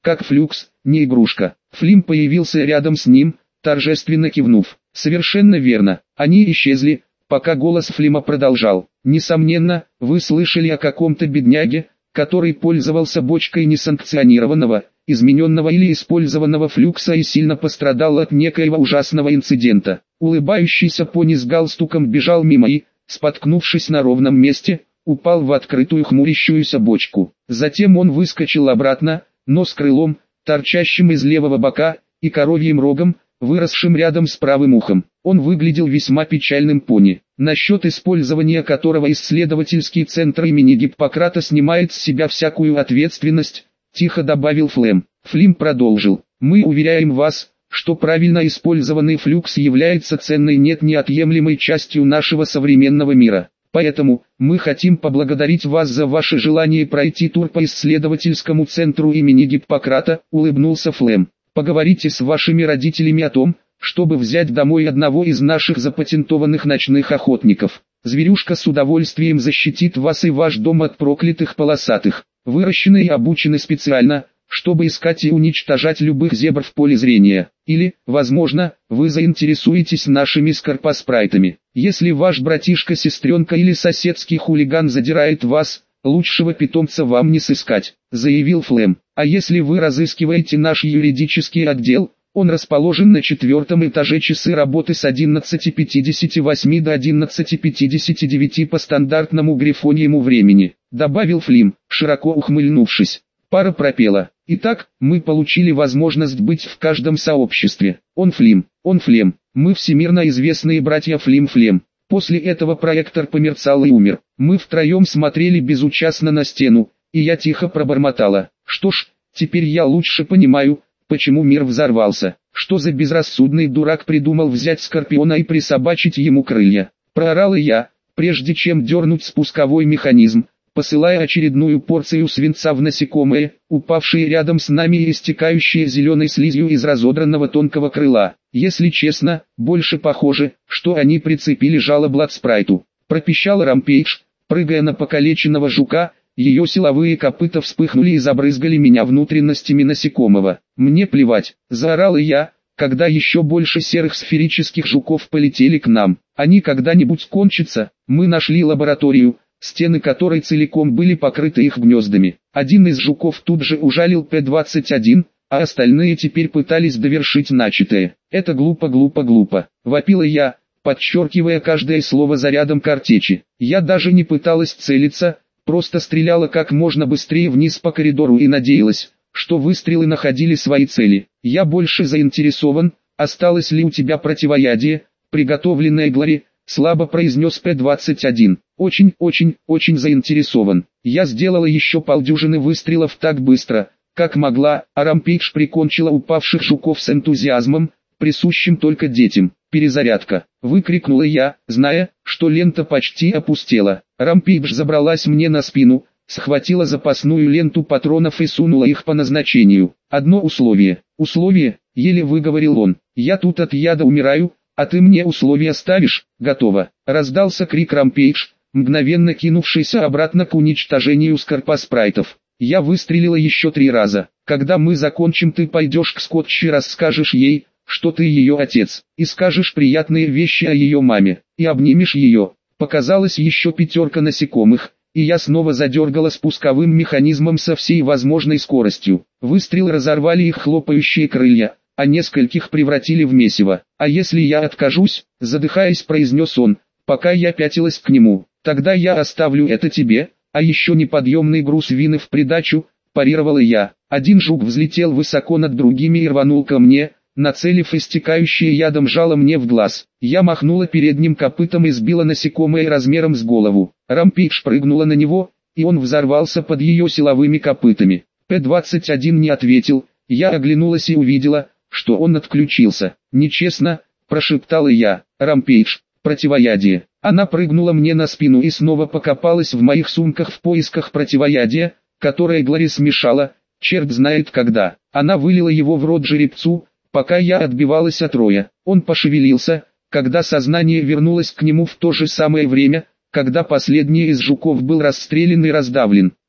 как флюкс, не игрушка. Флим появился рядом с ним, торжественно кивнув. Совершенно верно, они исчезли, пока голос Флима продолжал. Несомненно, вы слышали о каком-то бедняге, который пользовался бочкой несанкционированного, измененного или использованного флюкса и сильно пострадал от некоего ужасного инцидента. Улыбающийся пони с галстуком бежал мимо и, споткнувшись на ровном месте, упал в открытую хмурящуюся бочку. Затем он выскочил обратно, но с крылом, торчащим из левого бока, и коровьим рогом, выросшим рядом с правым ухом. Он выглядел весьма печальным пони, насчет использования которого исследовательский центр имени Гиппократа снимает с себя всякую ответственность, тихо добавил Флем. Флим продолжил. Мы уверяем вас, что правильно использованный флюкс является ценной нет неотъемлемой частью нашего современного мира. Поэтому, мы хотим поблагодарить вас за ваше желание пройти тур по исследовательскому центру имени Гиппократа, улыбнулся Флем. Поговорите с вашими родителями о том, чтобы взять домой одного из наших запатентованных ночных охотников. Зверюшка с удовольствием защитит вас и ваш дом от проклятых полосатых. Выращены и обучены специально, чтобы искать и уничтожать любых зебр в поле зрения. Или, возможно, вы заинтересуетесь нашими скорпоспрайтами. Если ваш братишка-сестренка или соседский хулиган задирает вас, лучшего питомца вам не сыскать, заявил Флем. А если вы разыскиваете наш юридический отдел, он расположен на четвертом этаже, часы работы с одиннадцати пятидесяти восьми до одиннадцати пятидесяти девяти по стандартному грифониему времени, добавил Флим, широко ухмыльнувшись. Пара пропела. Итак, мы получили возможность быть в каждом сообществе. Он Флим, он Флем, мы всемирно известные братья Флим-Флем. После этого проектор померцал и умер. Мы втроем смотрели безучастно на стену, и я тихо пробормотала. Что ж, теперь я лучше понимаю, почему мир взорвался. Что за безрассудный дурак придумал взять Скорпиона и присобачить ему крылья. Проорала я, прежде чем дернуть спусковой механизм, посылая очередную порцию свинца в насекомые, упавшие рядом с нами и истекающие зеленой слизью из разодранного тонкого крыла. Если честно, больше похоже, что они прицепили жало Бладспрайту. Пропищал Рампейдж, прыгая на покалеченного жука, ее силовые копыта вспыхнули и забрызгали меня внутренностями насекомого. Мне плевать, заорал я, когда еще больше серых сферических жуков полетели к нам. Они когда-нибудь кончатся. Мы нашли лабораторию, стены которой целиком были покрыты их гнездами. Один из жуков тут же ужалил П двадцать один, а остальные теперь пытались довершить начатое. Это глупо, глупо, глупо, вопила я, подчеркивая каждое слово зарядом картечи. Я даже не пыталась целиться, просто стреляла как можно быстрее вниз по коридору и надеялась, что выстрелы находили свои цели. Я больше заинтересован, осталось ли у тебя противоядие, приготовленное Глори, слабо произнес П двадцать один. Очень, очень, очень заинтересован. Я сделала еще полдюжины выстрелов так быстро, как могла, а Рампейдж прикончила упавших жуков с энтузиазмом, присущим только детям. Перезарядка. Выкрикнула я, зная, что лента почти опустела. Рампейдж забралась мне на спину, схватила запасную ленту патронов и сунула их по назначению. Одно условие. Условие, еле выговорил он. Я тут от яда умираю, а ты мне условия ставишь? Готово. Раздался крик Рампейдж, мгновенно кинувшийся обратно к уничтожению скорпоспрайтов. Я выстрелила еще три раза. Когда мы закончим, ты пойдешь к Скотчи и расскажешь ей, что ты ее отец, и скажешь приятные вещи о ее маме, и обнимешь ее. Показалась еще пятерка насекомых, и я снова задергала спусковым механизмом со всей возможной скоростью. Выстрелы разорвали их хлопающие крылья, а нескольких превратили в месиво. А если я откажусь, задыхаясь, произнес он, пока я пятилась к нему, тогда я оставлю это тебе, а еще неподъемный груз вины в придачу, парировала я. Один жук взлетел высоко над другими и рванул ко мне, нацелив истекающее ядом жало мне в глаз. Я махнула передним копытом и сбила насекомое размером с голову. Рампейдж прыгнула на него, и он взорвался под ее силовыми копытами. П двадцать один не ответил, я оглянулась и увидела, что он отключился. «Нечестно», – прошептала я. «Рампейдж, противоядие». Она прыгнула мне на спину и снова покопалась в моих сумках в поисках противоядия, которое Глори смешала, черт знает когда. Она вылила его в рот жеребцу, пока я отбивалась от роя. Он пошевелился, когда сознание вернулось к нему в то же самое время, когда последний из жуков был расстрелян и раздавлен.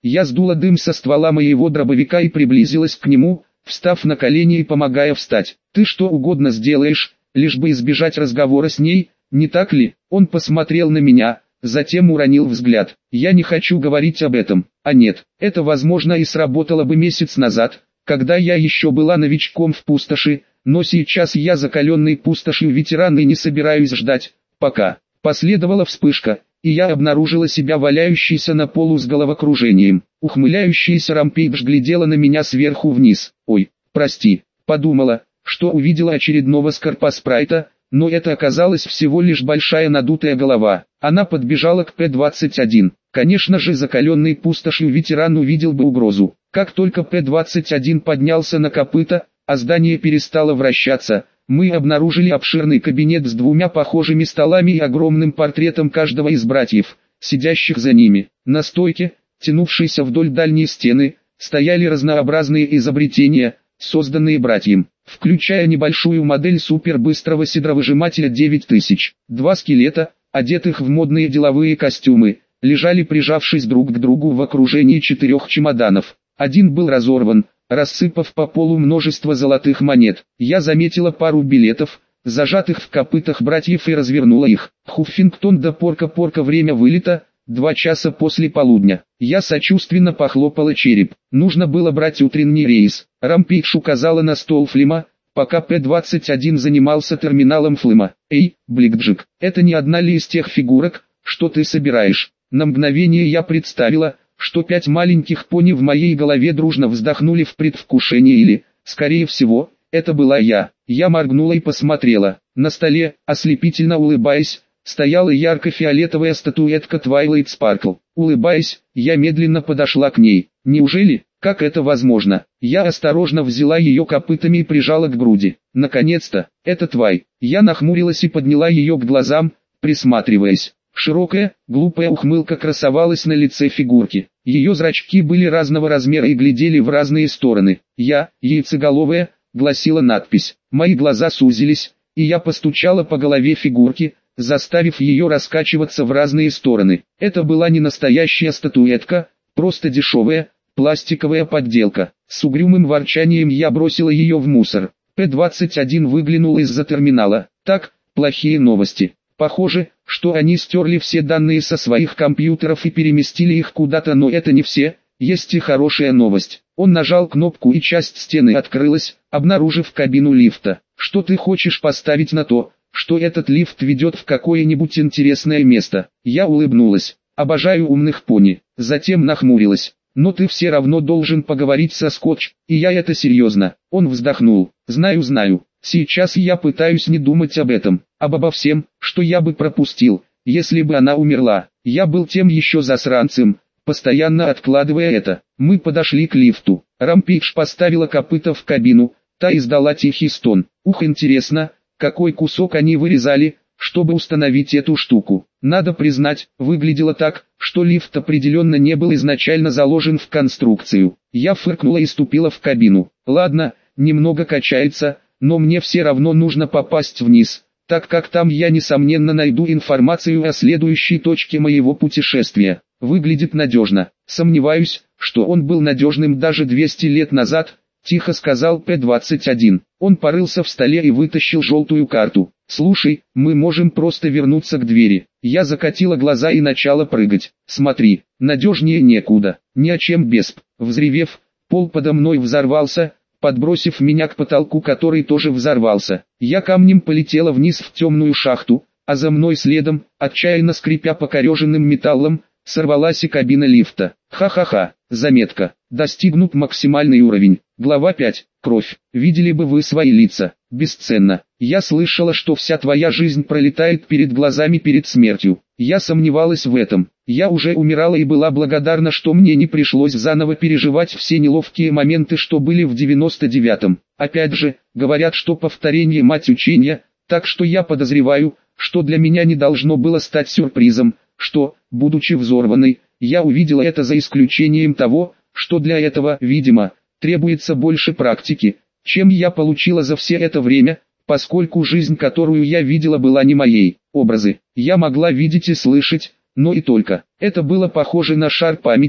Я сдула дым со ствола моего дробовика и приблизилась к нему, встав на колени и помогая встать. «Ты что угодно сделаешь, лишь бы избежать разговора с ней, не так ли?» Он посмотрел на меня, затем уронил взгляд. «Я не хочу говорить об этом». А нет, это возможно и сработало бы месяц назад, когда я еще была новичком в пустоши, но сейчас я закаленный пустошью ветеран и не собираюсь ждать, пока. Последовала вспышка, и я обнаружила себя валяющейся на полу с головокружением. Ухмыляющаяся Рампейдж глядела на меня сверху вниз. «Ой, прости», подумала, что увидела очередного скорпоспрайта, но это оказалось всего лишь большая надутая голова. Она подбежала к П двадцать один. Конечно же, закаленный пустошью ветеран увидел бы угрозу. Как только П двадцать один поднялся на копыта, а здание перестало вращаться, мы обнаружили обширный кабинет с двумя похожими столами и огромным портретом каждого из братьев, сидящих за ними. На стойке, тянувшейся вдоль дальней стены, стояли разнообразные изобретения, созданные братьям, включая небольшую модель супербыстрого седровыжимателя девять тысяч. Два скелета, одетых в модные деловые костюмы, лежали прижавшись друг к другу в окружении четырех чемоданов. Один был разорван, рассыпав по полу множество золотых монет. Я заметила пару билетов, зажатых в копытах братьев, и развернула их. Хуффингтон до Порка-Порка, время вылета, два часа после полудня. Я сочувственно похлопала череп. Нужно было брать утренний рейс. Рампейдж указала на стол Флима, пока П двадцать один занимался терминалом Флима. «Эй, Бликджик, это не одна ли из тех фигурок, что ты собираешь?» На мгновение я представила, что пять маленьких пони в моей голове дружно вздохнули в предвкушении, или, скорее всего, это была я. Я моргнула и посмотрела. На столе, ослепительно улыбаясь, стояла ярко-фиолетовая статуэтка Twilight Sparkle. Улыбаясь, я медленно подошла к ней. Неужели? Как это возможно? Я осторожно взяла ее копытами и прижала к груди. Наконец-то, это Твай. Я нахмурилась и подняла ее к глазам, присматриваясь. Широкая, глупая ухмылка красовалась на лице фигурки. Ее зрачки были разного размера и глядели в разные стороны. «Я, яйцеголовая», гласила надпись. Мои глаза сузились, и я постучала по голове фигурки, заставив ее раскачиваться в разные стороны. Это была не настоящая статуэтка, просто дешевая, пластиковая подделка. С угрюмым ворчанием я бросила ее в мусор. П двадцать один выглянул из-за терминала. «Так, плохие новости. Похоже, что они стерли все данные со своих компьютеров и переместили их куда-то, но это не все, есть и хорошая новость». Он нажал кнопку, и часть стены открылась, обнаружив кабину лифта. «Что ты хочешь поставить на то, что этот лифт ведет в какое-нибудь интересное место?» Я улыбнулась. «Обожаю умных пони». Затем нахмурилась. «Но ты все равно должен поговорить со Скотч, и я это серьезно». Он вздохнул. «Знаю, знаю. Сейчас я пытаюсь не думать об этом, об обо всем, что я бы пропустил, если бы она умерла. Я был тем еще засранцем, постоянно откладывая это». Мы подошли к лифту. Рампейдж поставила копыта в кабину, та издала тихий стон. «Ух, интересно, какой кусок они вырезали, чтобы установить эту штуку». Надо признать, выглядело так, что лифт определенно не был изначально заложен в конструкцию. Я фыркнула и ступила в кабину. «Ладно, немного качается, но мне все равно нужно попасть вниз, так как там я несомненно найду информацию о следующей точке моего путешествия. Выглядит надежно. Сомневаюсь, что он был надежным даже двести лет назад», тихо сказал П двадцать один. Он порылся в столе и вытащил желтую карту. «Слушай, мы можем просто вернуться к двери». Я закатила глаза и начала прыгать. «Смотри, надежнее некуда». «Ни о чем, Бесп». Взревев, пол подо мной взорвался, подбросив меня к потолку, который тоже взорвался. Я камнем полетела вниз в темную шахту, а за мной следом, отчаянно скрипя покореженным металлом, сорвалась и кабина лифта. Ха-ха-ха. Заметка. Достигнут максимальный уровень. Глава пять. Кровь. Видели бы вы свои лица. Бесценно. Я слышала, что вся твоя жизнь пролетает перед глазами перед смертью. Я сомневалась в этом. Я уже умирала и была благодарна, что мне не пришлось заново переживать все неловкие моменты, что были в девяносто девятом. Опять же, говорят, что повторение мать учения, так что я подозреваю, что для меня не должно было стать сюрпризом, что, будучи взорванной, я увидела это, за исключением того, что для этого, видимо, требуется больше практики, чем я получила за все это время, поскольку жизнь, которую я видела, была не моей. Образы я могла видеть и слышать, но и только. Это было похоже на шар памяти,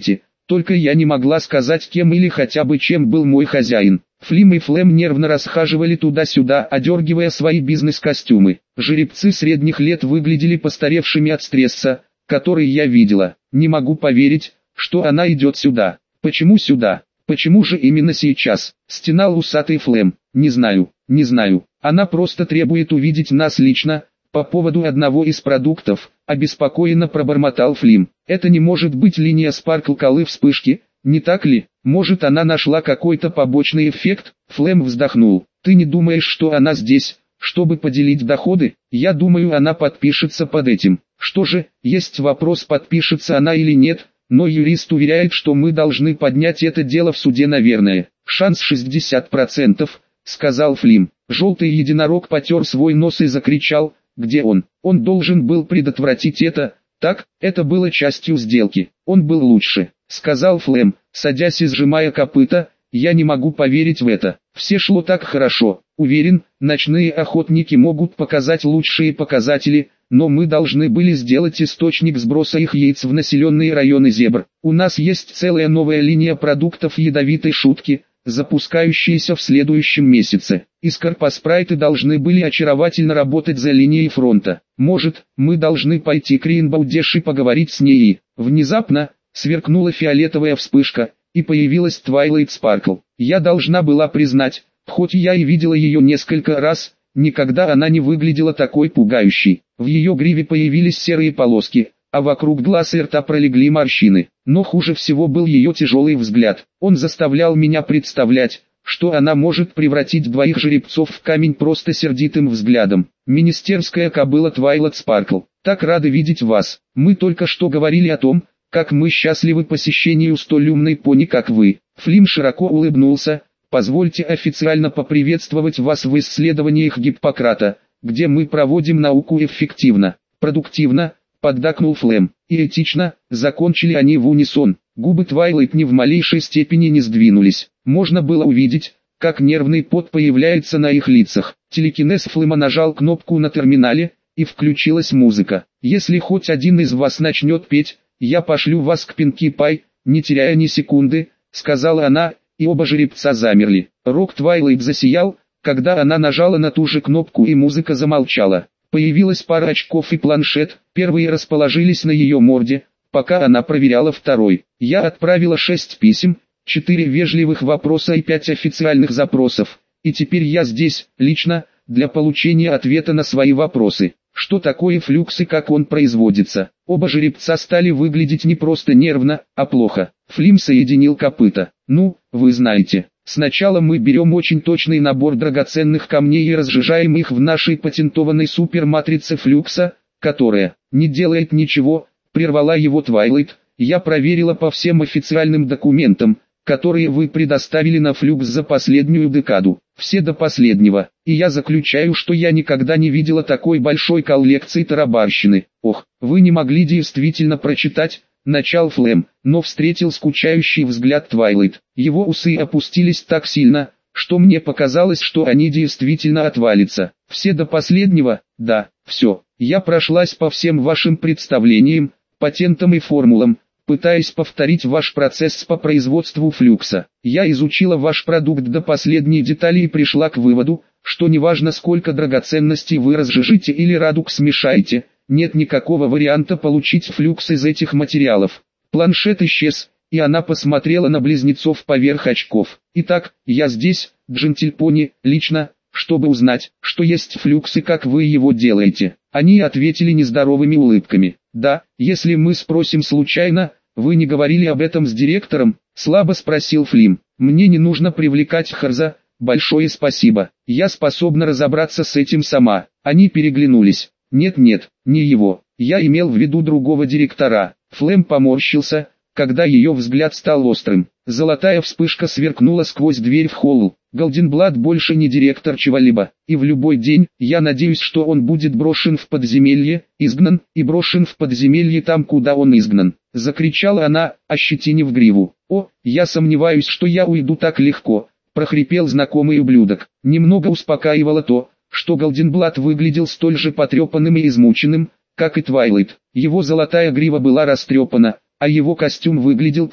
только я не могла сказать, кем или хотя бы чем был мой хозяин. Флим и Флем нервно расхаживали туда-сюда, одергивая свои бизнес-костюмы. Жеребцы средних лет выглядели постаревшими от стресса, который я видела. Не могу поверить, что она идет сюда. Почему сюда? Почему же именно сейчас? Стенал усатый Флем. Не знаю, не знаю. Она просто требует увидеть нас лично, по поводу одного из продуктов, обеспокоенно пробормотал Флим. Это не может быть линия Sparkle Color вспышки, не так ли? Может, она нашла какой-то побочный эффект? Флем вздохнул. Ты не думаешь, что она здесь, чтобы поделить доходы? Я думаю, она подпишется под этим. Что же, есть вопрос, подпишется она или нет, но юрист уверяет, что мы должны поднять это дело в суде, наверное. Шанс шестьдесят процентов, сказал Флим. Желтый единорог потер свой нос и закричал: где он? Он должен был предотвратить это. Так, это было частью сделки. Он был лучше, сказал Флем, садясь и сжимая копыта. Я не могу поверить в это. Все шло так хорошо. Уверен, ночные охотники могут показать лучшие показатели, но мы должны были сделать источник сброса их яиц в населенные районы зебр. У нас есть целая новая линия продуктов ядовитой шутки, запускающаяся в следующем месяце. И скорпоспрайты должны были очаровательно работать за линией фронта. Может, мы должны пойти к Рейнбоу Дэш и поговорить с ней. Внезапно сверкнула фиолетовая вспышка, и появилась Твайлайт Спаркл. Я должна была признать, хоть я и видела ее несколько раз, никогда она не выглядела такой пугающей. В ее гриве появились серые полоски, а вокруг глаз и рта пролегли морщины. Но хуже всего был ее тяжелый взгляд. Он заставлял меня представлять, что она может превратить двоих жеребцов в камень просто сердитым взглядом. Министерская кобыла Твайлайт Спаркл. Так рады видеть вас. Мы только что говорили о том, как мы счастливы посещению столь умной пони, как вы. Флим широко улыбнулся. Позвольте официально поприветствовать вас в исследованиях Гиппократа, где мы проводим науку эффективно, продуктивно, поддакнул Флем, и этично. Закончили они в унисон. Губы Твайлайт ни в малейшей степени не сдвинулись. Можно было увидеть, как нервный пот появляется на их лицах. Телекинез Флема нажал кнопку на терминале, и включилась музыка. Если хоть один из вас начнет петь, я пошлю вас к Пинки Пай, не теряя ни секунды, сказала она, и оба жеребца замерли. Рог Твайлайт засиял, когда она нажала на ту же кнопку, и музыка замолчала. Появилась пара очков и планшет, первые расположились на ее морде, пока она проверяла второй. Я отправила шесть писем, четыре вежливых вопроса и пять официальных запросов, и теперь я здесь, лично, для получения ответа на свои вопросы. Что такое флюкс и как он производится? Оба жеребца стали выглядеть не просто нервно, а плохо. Флим соединил копыта. Ну, вы знаете, сначала мы берем очень точный набор драгоценных камней и разжижаем их в нашей патентованной суперматрице флюкса, которая не делает ничего, прервала его Твайлайт. Я проверила по всем официальным документам, которые вы предоставили на флюкс за последнюю декаду. Все до последнего, и я заключаю, что я никогда не видела такой большой коллекции тарабарщины. Ох, вы не могли действительно прочитать, начал Флем, но встретил скучающий взгляд Твайлайт. Его усы опустились так сильно, что мне показалось, что они действительно отвалятся. Все до последнего, да, все. Я прошлась по всем вашим представлениям, патентам и формулам, пытаясь повторить ваш процесс по производству флюкса. Я изучила ваш продукт до последней детали и пришла к выводу, что неважно, сколько драгоценностей вы разжижите или радуг смешаете, нет никакого варианта получить флюкс из этих материалов. Планшет исчез, и она посмотрела на близнецов поверх очков. Итак, я здесь, джентльпони, лично, чтобы узнать, что есть флюкс и как вы его делаете. Они ответили нездоровыми улыбками. Да, если мы спросим случайно, вы не говорили об этом с директором? Слабо спросил Флим. Мне не нужно привлекать Харза, большое спасибо. Я способна разобраться с этим сама. Они переглянулись. Нет-нет, не его. Я имел в виду другого директора. Флем поморщился, когда ее взгляд стал острым. Золотая вспышка сверкнула сквозь дверь в холл. Голденблад больше не директор чего-либо, и в любой день, я надеюсь, что он будет брошен в подземелье, изгнан, и брошен в подземелье там, куда он изгнан. Закричала она, ощетинив гриву. О, я сомневаюсь, что я уйду так легко, прохрипел знакомый ублюдок. Немного успокаивало то, что Голденблад выглядел столь же потрепанным и измученным, как и Твайлайт. Его золотая грива была растрепана, а его костюм выглядел так,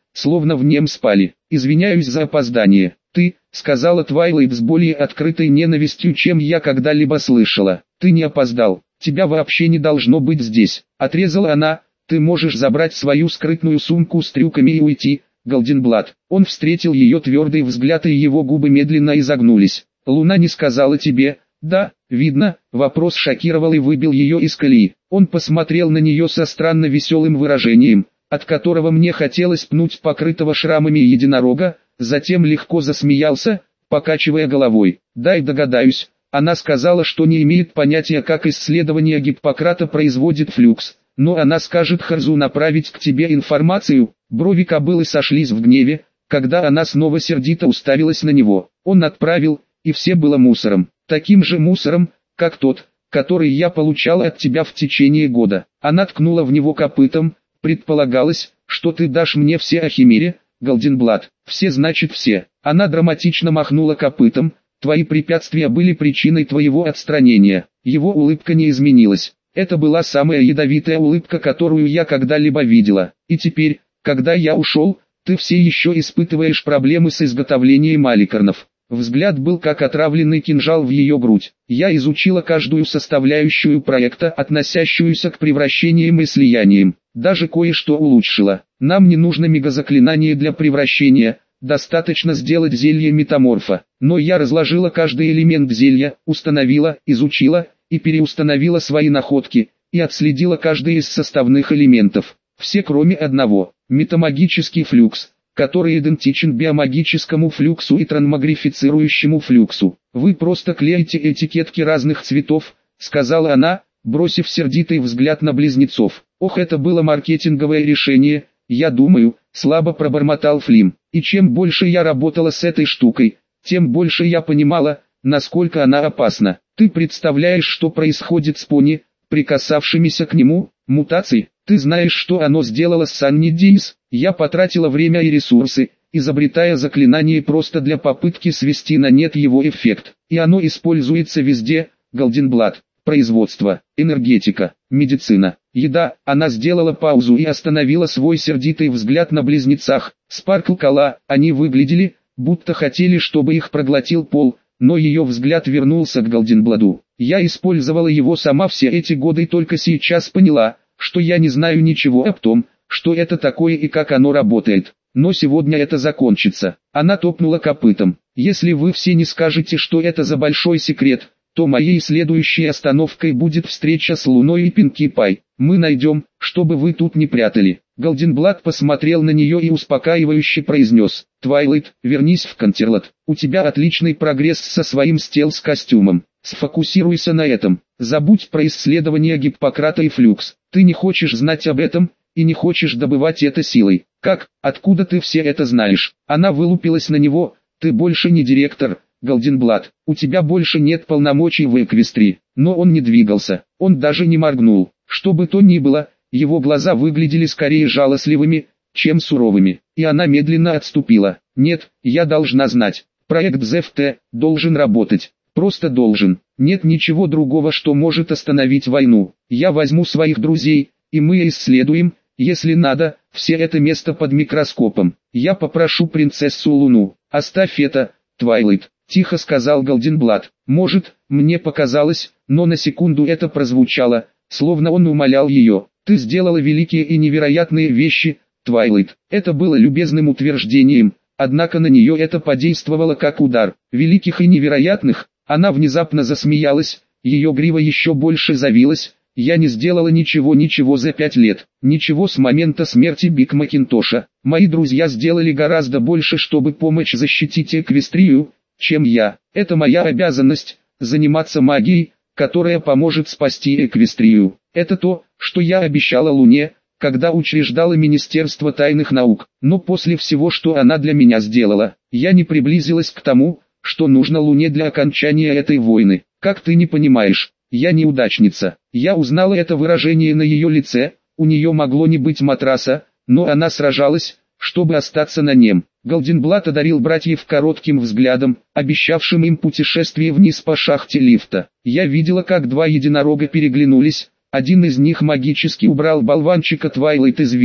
словно в нем спали. «Извиняюсь за опоздание. Ты», — сказала Твайлайт с более открытой ненавистью, чем я когда-либо слышала. «Ты не опоздал. Тебя вообще не должно быть здесь», — отрезала она. «Ты можешь забрать свою скрытную сумку с трюками и уйти, Голденблат». Он встретил ее твердый взгляд, и его губы медленно изогнулись. «Луна не сказала тебе?» «Да, видно». Вопрос шокировал и выбил ее из колеи. Он посмотрел на нее со странно веселым выражением, от которого мне хотелось пнуть покрытого шрамами единорога, затем легко засмеялся, покачивая головой. «Дай догадаюсь». Она сказала, что не имеет понятия, как исследование Гиппократа производит флюкс, но она скажет Харзу направить к тебе информацию. Брови кобылы сошлись в гневе, когда она снова сердито уставилась на него. Он отправил, и все было мусором, таким же мусором, как тот, который я получала от тебя в течение года. Она ткнула в него копытом. «Предполагалось, что ты дашь мне все о Химере, Голденблат». «Все значит все». Она драматично махнула копытом. «Твои препятствия были причиной твоего отстранения». Его улыбка не изменилась. Это была самая ядовитая улыбка, которую я когда-либо видела. «И теперь, когда я ушел, ты все еще испытываешь проблемы с изготовлением аликарнов». Взгляд был как отравленный кинжал в ее грудь. Я изучила каждую составляющую проекта, относящуюся к превращениям и слияниям. Даже кое-что улучшила. Нам не нужно мегазаклинание для превращения, достаточно сделать зелье метаморфа. Но я разложила каждый элемент зелья, установила, изучила и переустановила свои находки, и отследила каждый из составных элементов. Все кроме одного. Метамагический флюкс, который идентичен биомагическому флюксу и трансмагрифицирующему флюксу. «Вы просто клеите этикетки разных цветов», — сказала она, бросив сердитый взгляд на близнецов. «Ох, это было маркетинговое решение, я думаю», — слабо пробормотал Флим. «И чем больше я работала с этой штукой, тем больше я понимала, насколько она опасна. Ты представляешь, что происходит с пони, прикасавшимися к нему, мутаций? Ты знаешь, что оно сделало с Санни Диис?» Я потратила время и ресурсы, изобретая заклинание просто для попытки свести на нет его эффект. И оно используется везде, Голденблат. Производство, энергетика, медицина, еда. Она сделала паузу и остановила свой сердитый взгляд на близнецах. Спаркл Кала, они выглядели, будто хотели, чтобы их проглотил пол, но ее взгляд вернулся к Голденбладу. Я использовала его сама все эти годы и только сейчас поняла, что я не знаю ничего об том, что это такое и как оно работает. Но сегодня это закончится. Она топнула копытом. Если вы все не скажете, что это за большой секрет, то моей следующей остановкой будет встреча с Луной и Пинки Пай. Мы найдем, чтобы вы тут не прятали. Голденблат посмотрел на нее и успокаивающе произнес: «Твайлайт, вернись в Контерлот. У тебя отличный прогресс со своим стелс-костюмом. Сфокусируйся на этом. Забудь про исследования Гиппократа и флюкс. Ты не хочешь знать об этом, и не хочешь добывать это силой. Как, откуда ты все это знаешь?» Она вылупилась на него. «Ты больше не директор, Голденблат. У тебя больше нет полномочий в Эквестрии». Но он не двигался, он даже не моргнул. Что бы то ни было, его глаза выглядели скорее жалостливыми, чем суровыми. И она медленно отступила. «Нет, я должна знать. Проект ЗФТ должен работать. Просто должен. Нет ничего другого, что может остановить войну. Я возьму своих друзей, и мы исследуем, если надо, все это место под микроскопом. Я попрошу принцессу Луну. Оставь это, Твайлайт», — тихо сказал Голденблат. Может, мне показалось, но на секунду это прозвучало, словно он умолял ее. «Ты сделала великие и невероятные вещи, Твайлайт». Это было любезным утверждением, однако на нее это подействовало как удар. «Великих и невероятных?» Она внезапно засмеялась, ее грива еще больше завилась. «Я не сделала ничего-ничего за пять лет, ничего с момента смерти Биг Макинтоша. Мои друзья сделали гораздо больше, чтобы помочь защитить Эквестрию, чем я. Это моя обязанность, заниматься магией, которая поможет спасти Эквестрию. Это то, что я обещала Луне, когда учреждала Министерство тайных наук. Но после всего, что она для меня сделала, я не приблизилась к тому, что нужно Луне для окончания этой войны. Как ты не понимаешь, я неудачница». Я узнала это выражение на ее лице. У нее могло не быть матраса, но она сражалась, чтобы остаться на нем. Голденблат одарил братьев коротким взглядом, обещавшим им путешествие вниз по шахте лифта. Я видела, как два единорога переглянулись. Один из них магически убрал болванчика Твайлайт из виду,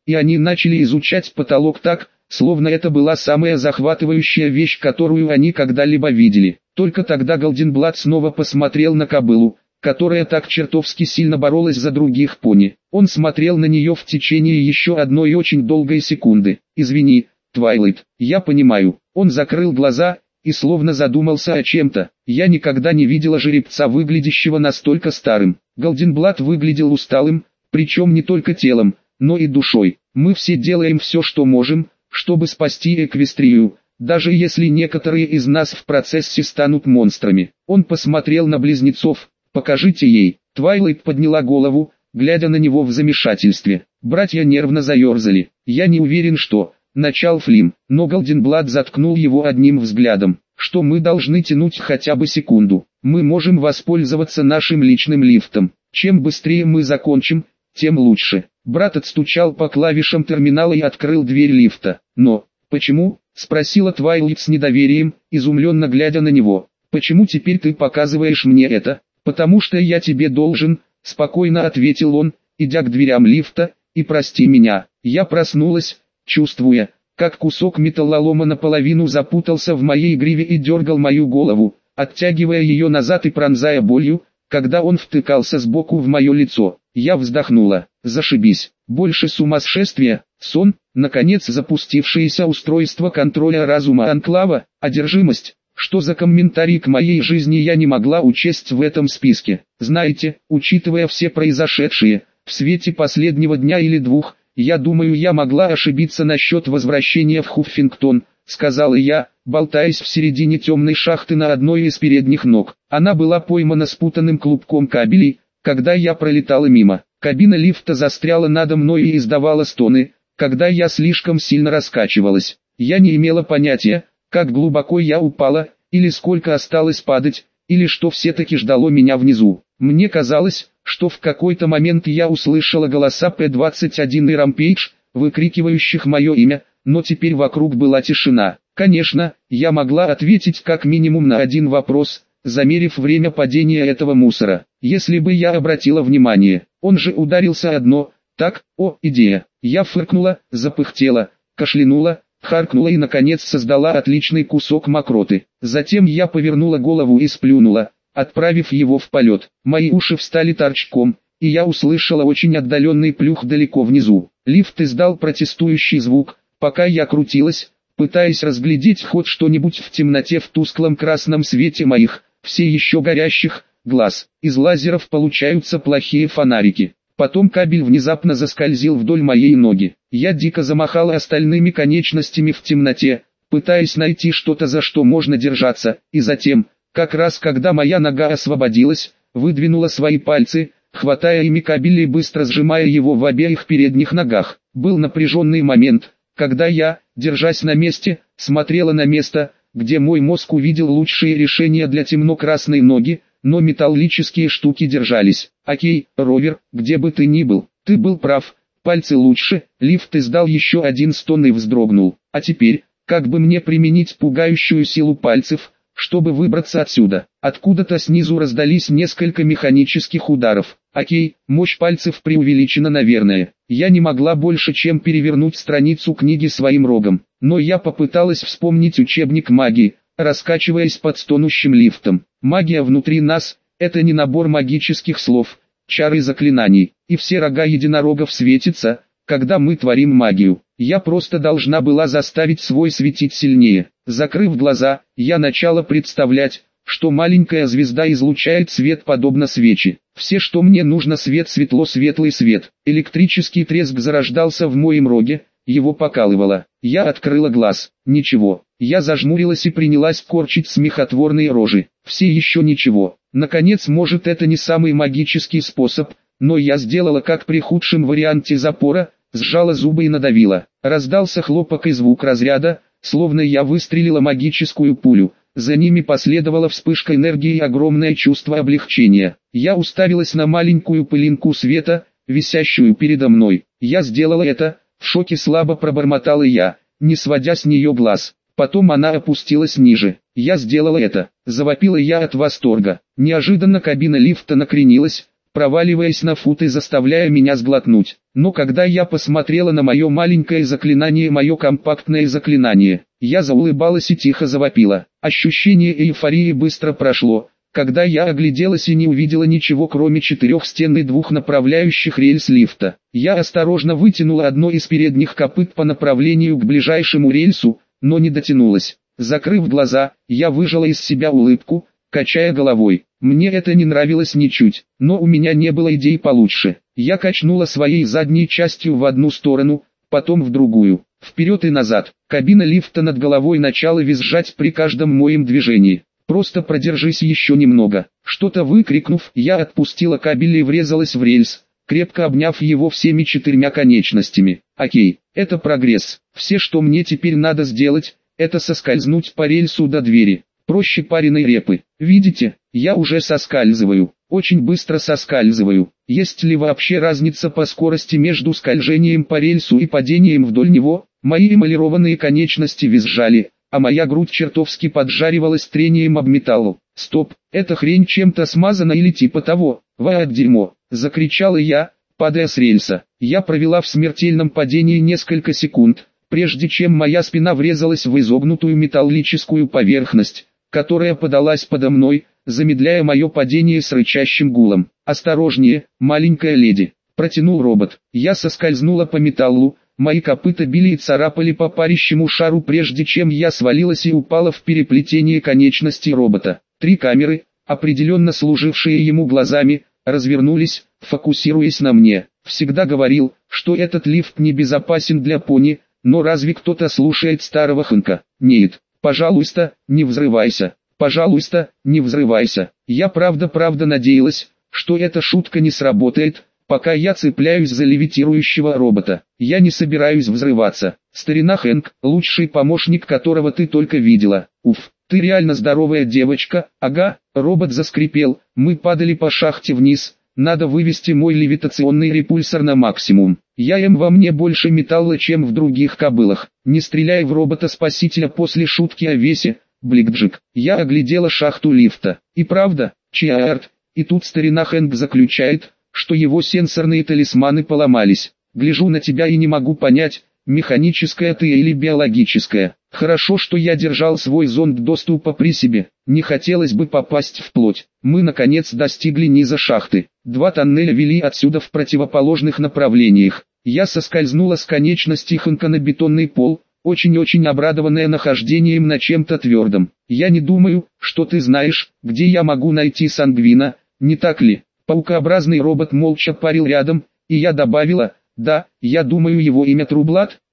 и они начали изучать потолок так, словно это была самая захватывающая вещь, которую они когда-либо видели. Только тогда Голденблат снова посмотрел на кобылу, которая так чертовски сильно боролась за других пони. Он смотрел на нее в течение еще одной очень долгой секунды. «Извини, Твайлайт, я понимаю». Он закрыл глаза и словно задумался о чем-то. «Я никогда не видела жеребца, выглядящего настолько старым». Голденблат выглядел усталым, причем не только телом, но и душой. «Мы все делаем все, что можем, чтобы спасти Эквестрию, даже если некоторые из нас в процессе станут монстрами». Он посмотрел на близнецов. «Покажите ей». Твайлайт подняла голову, глядя на него в замешательстве. Братья нервно заерзали. «Я не уверен, что...» Начал Флим, но Голденблат заткнул его одним взглядом. «Что мы должны тянуть хотя бы секунду? Мы можем воспользоваться нашим личным лифтом. Чем быстрее мы закончим, тем лучше». Брат отстучал по клавишам терминала и открыл дверь лифта. «Но, почему?» — спросила Твайлайт с недоверием, изумленно глядя на него. «Почему теперь ты показываешь мне это?» «Потому что я тебе должен», — спокойно ответил он, идя к дверям лифта, «и прости меня». Я проснулась, чувствуя, как кусок металлолома наполовину запутался в моей гриве и дергал мою голову, оттягивая ее назад и пронзая болью, когда он втыкался сбоку в мое лицо. Я вздохнула. Зашибись. Больше сумасшествия, сон, наконец запустившееся устройство контроля разума Анклава, одержимость. Что за комментарий к моей жизни я не могла учесть в этом списке? Знаете, учитывая все произошедшее, в свете последнего дня или двух, я думаю, я могла ошибиться насчет возвращения в Хуффингтон, сказала я, болтаясь в середине темной шахты на одной из передних ног. Она была поймана спутанным клубком кабелей, когда я пролетала мимо. Кабина лифта застряла надо мной и издавала стоны, когда я слишком сильно раскачивалась. Я не имела понятия, как глубоко я упала, или сколько осталось падать, или что все-таки ждало меня внизу. Мне казалось, что в какой-то момент я услышала голоса Пэ двадцать один и Рампейдж, выкрикивающих мое имя, но теперь вокруг была тишина. Конечно, я могла ответить как минимум на один вопрос, замерив время падения этого мусора. Если бы я обратила внимание, он же ударился одно, так, о, идея. Я фыркнула, запыхтела, кашлянула, харкнула и наконец создала отличный кусок мокроты. Затем я повернула голову и сплюнула, отправив его в полет. Мои уши встали торчком, и я услышала очень отдаленный плюх далеко внизу. Лифт издал протестующий звук, пока я крутилась, пытаясь разглядеть хоть что-нибудь в темноте в тусклом красном свете моих, все еще горящих, глаз. Из лазеров получаются плохие фонарики. Потом кабель внезапно заскользил вдоль моей ноги. Я дико замахала остальными конечностями в темноте, пытаясь найти что-то, за что можно держаться, и затем, как раз когда моя нога освободилась, выдвинула свои пальцы, хватая ими кабель и быстро сжимая его в обеих передних ногах. Был напряженный момент, когда я, держась на месте, смотрела на место, где мой мозг увидел лучшие решения для темно-красной ноги, но металлические штуки держались. Окей, Ровер, где бы ты ни был, ты был прав, пальцы лучше. Лифт издал еще один стон и вздрогнул. А теперь, как бы мне применить пугающую силу пальцев, чтобы выбраться отсюда? Откуда-то снизу раздались несколько механических ударов. Окей, мощь пальцев преувеличена, наверное. Я не могла больше чем перевернуть страницу книги своим рогом, но я попыталась вспомнить учебник магии, раскачиваясь под стонущим лифтом. Магия внутри нас – это не набор магических слов, чар и заклинаний, и все рога единорогов светятся, когда мы творим магию. Я просто должна была заставить свой светить сильнее. Закрыв глаза, я начала представлять, что маленькая звезда излучает свет подобно свечи. Все, что мне нужно, свет, светло-светлый свет. Электрический треск зарождался в моем роге, его покалывало. Я открыла глаз. Ничего. Я зажмурилась и принялась корчить смехотворные рожи. Все еще ничего. Наконец, может, это не самый магический способ, но я сделала как при худшем варианте запора, сжала зубы и надавила. Раздался хлопок и звук разряда, словно я выстрелила магическую пулю. За ними последовала вспышка энергии и огромное чувство облегчения. Я уставилась на маленькую пылинку света, висящую передо мной. Я сделала это, в шоке слабо пробормотала я, не сводя с нее глаз. Потом она опустилась ниже. Я сделала это, завопила я от восторга. Неожиданно кабина лифта накренилась, проваливаясь на фут и заставляя меня сглотнуть. Но когда я посмотрела на мое маленькое заклинание, мое компактное заклинание, я заулыбалась и тихо завопила. Ощущение эйфории быстро прошло, когда я огляделась и не увидела ничего, кроме четырех стен и двух направляющих рельс лифта. Я осторожно вытянула одно из передних копыт по направлению к ближайшему рельсу, но не дотянулась. Закрыв глаза, я выжала из себя улыбку, качая головой. Мне это не нравилось ничуть, но у меня не было идей получше. Я качнула своей задней частью в одну сторону, потом в другую, вперед и назад. Кабина лифта над головой начала визжать при каждом моем движении. «Просто продержись еще немного». Что-то выкрикнув, я отпустила кабель и врезалась в рельс, крепко обняв его всеми четырьмя конечностями. Окей, это прогресс. Все, что мне теперь надо сделать, это соскользнуть по рельсу до двери. Проще пареной репы. Видите, я уже соскальзываю. Очень быстро соскальзываю. Есть ли вообще разница по скорости между скольжением по рельсу и падением вдоль него? Мои эмалированные конечности визжали, а моя грудь чертовски поджаривалась трением об металл. «Стоп, эта хрень чем-то смазана или типа того, вот дерьмо!» — закричала я, падая с рельса. Я провела в смертельном падении несколько секунд, прежде чем моя спина врезалась в изогнутую металлическую поверхность, которая подалась подо мной, замедляя мое падение с рычащим гулом. «Осторожнее, маленькая леди!» — протянул робот. Я соскользнула по металлу, мои копыта били и царапали по парящему шару, прежде чем я свалилась и упала в переплетение конечностей робота. Три камеры, определенно служившие ему глазами, развернулись, фокусируясь на мне. Всегда говорил, что этот лифт небезопасен для пони, но разве кто-то слушает старого ханка? Нет. «Пожалуйста, не взрывайся! Пожалуйста, не взрывайся!» Я правда-правда надеялась, что эта шутка не сработает, пока я цепляюсь за левитирующего робота. Я не собираюсь взрываться. Старина Хэнк, лучший помощник, которого ты только видела. Уф, ты реально здоровая девочка. Ага, робот заскрипел. Мы падали по шахте вниз. Надо вывести мой левитационный репульсор на максимум. Я ем во мне больше металла, чем в других кобылах. Не стреляй в робота-спасителя после шутки о весе, Бликджик. Я оглядела шахту лифта. И правда, чиарт. И тут старина Хэнк заключает, что его сенсорные талисманы поломались. Гляжу на тебя и не могу понять, механическая ты или биологическая. Хорошо, что я держал свой зонд доступа при себе. Не хотелось бы попасть в плоть. Мы наконец достигли низа шахты. Два тоннеля вели отсюда в противоположных направлениях. Я соскользнула с конечности Хэнка на бетонный пол, очень-очень обрадованная нахождением на чем-то твердом. Я не думаю, что ты знаешь, где я могу найти Сангвина, не так ли? Паукообразный робот молча парил рядом, и я добавила: да, я думаю, его имя Трублат.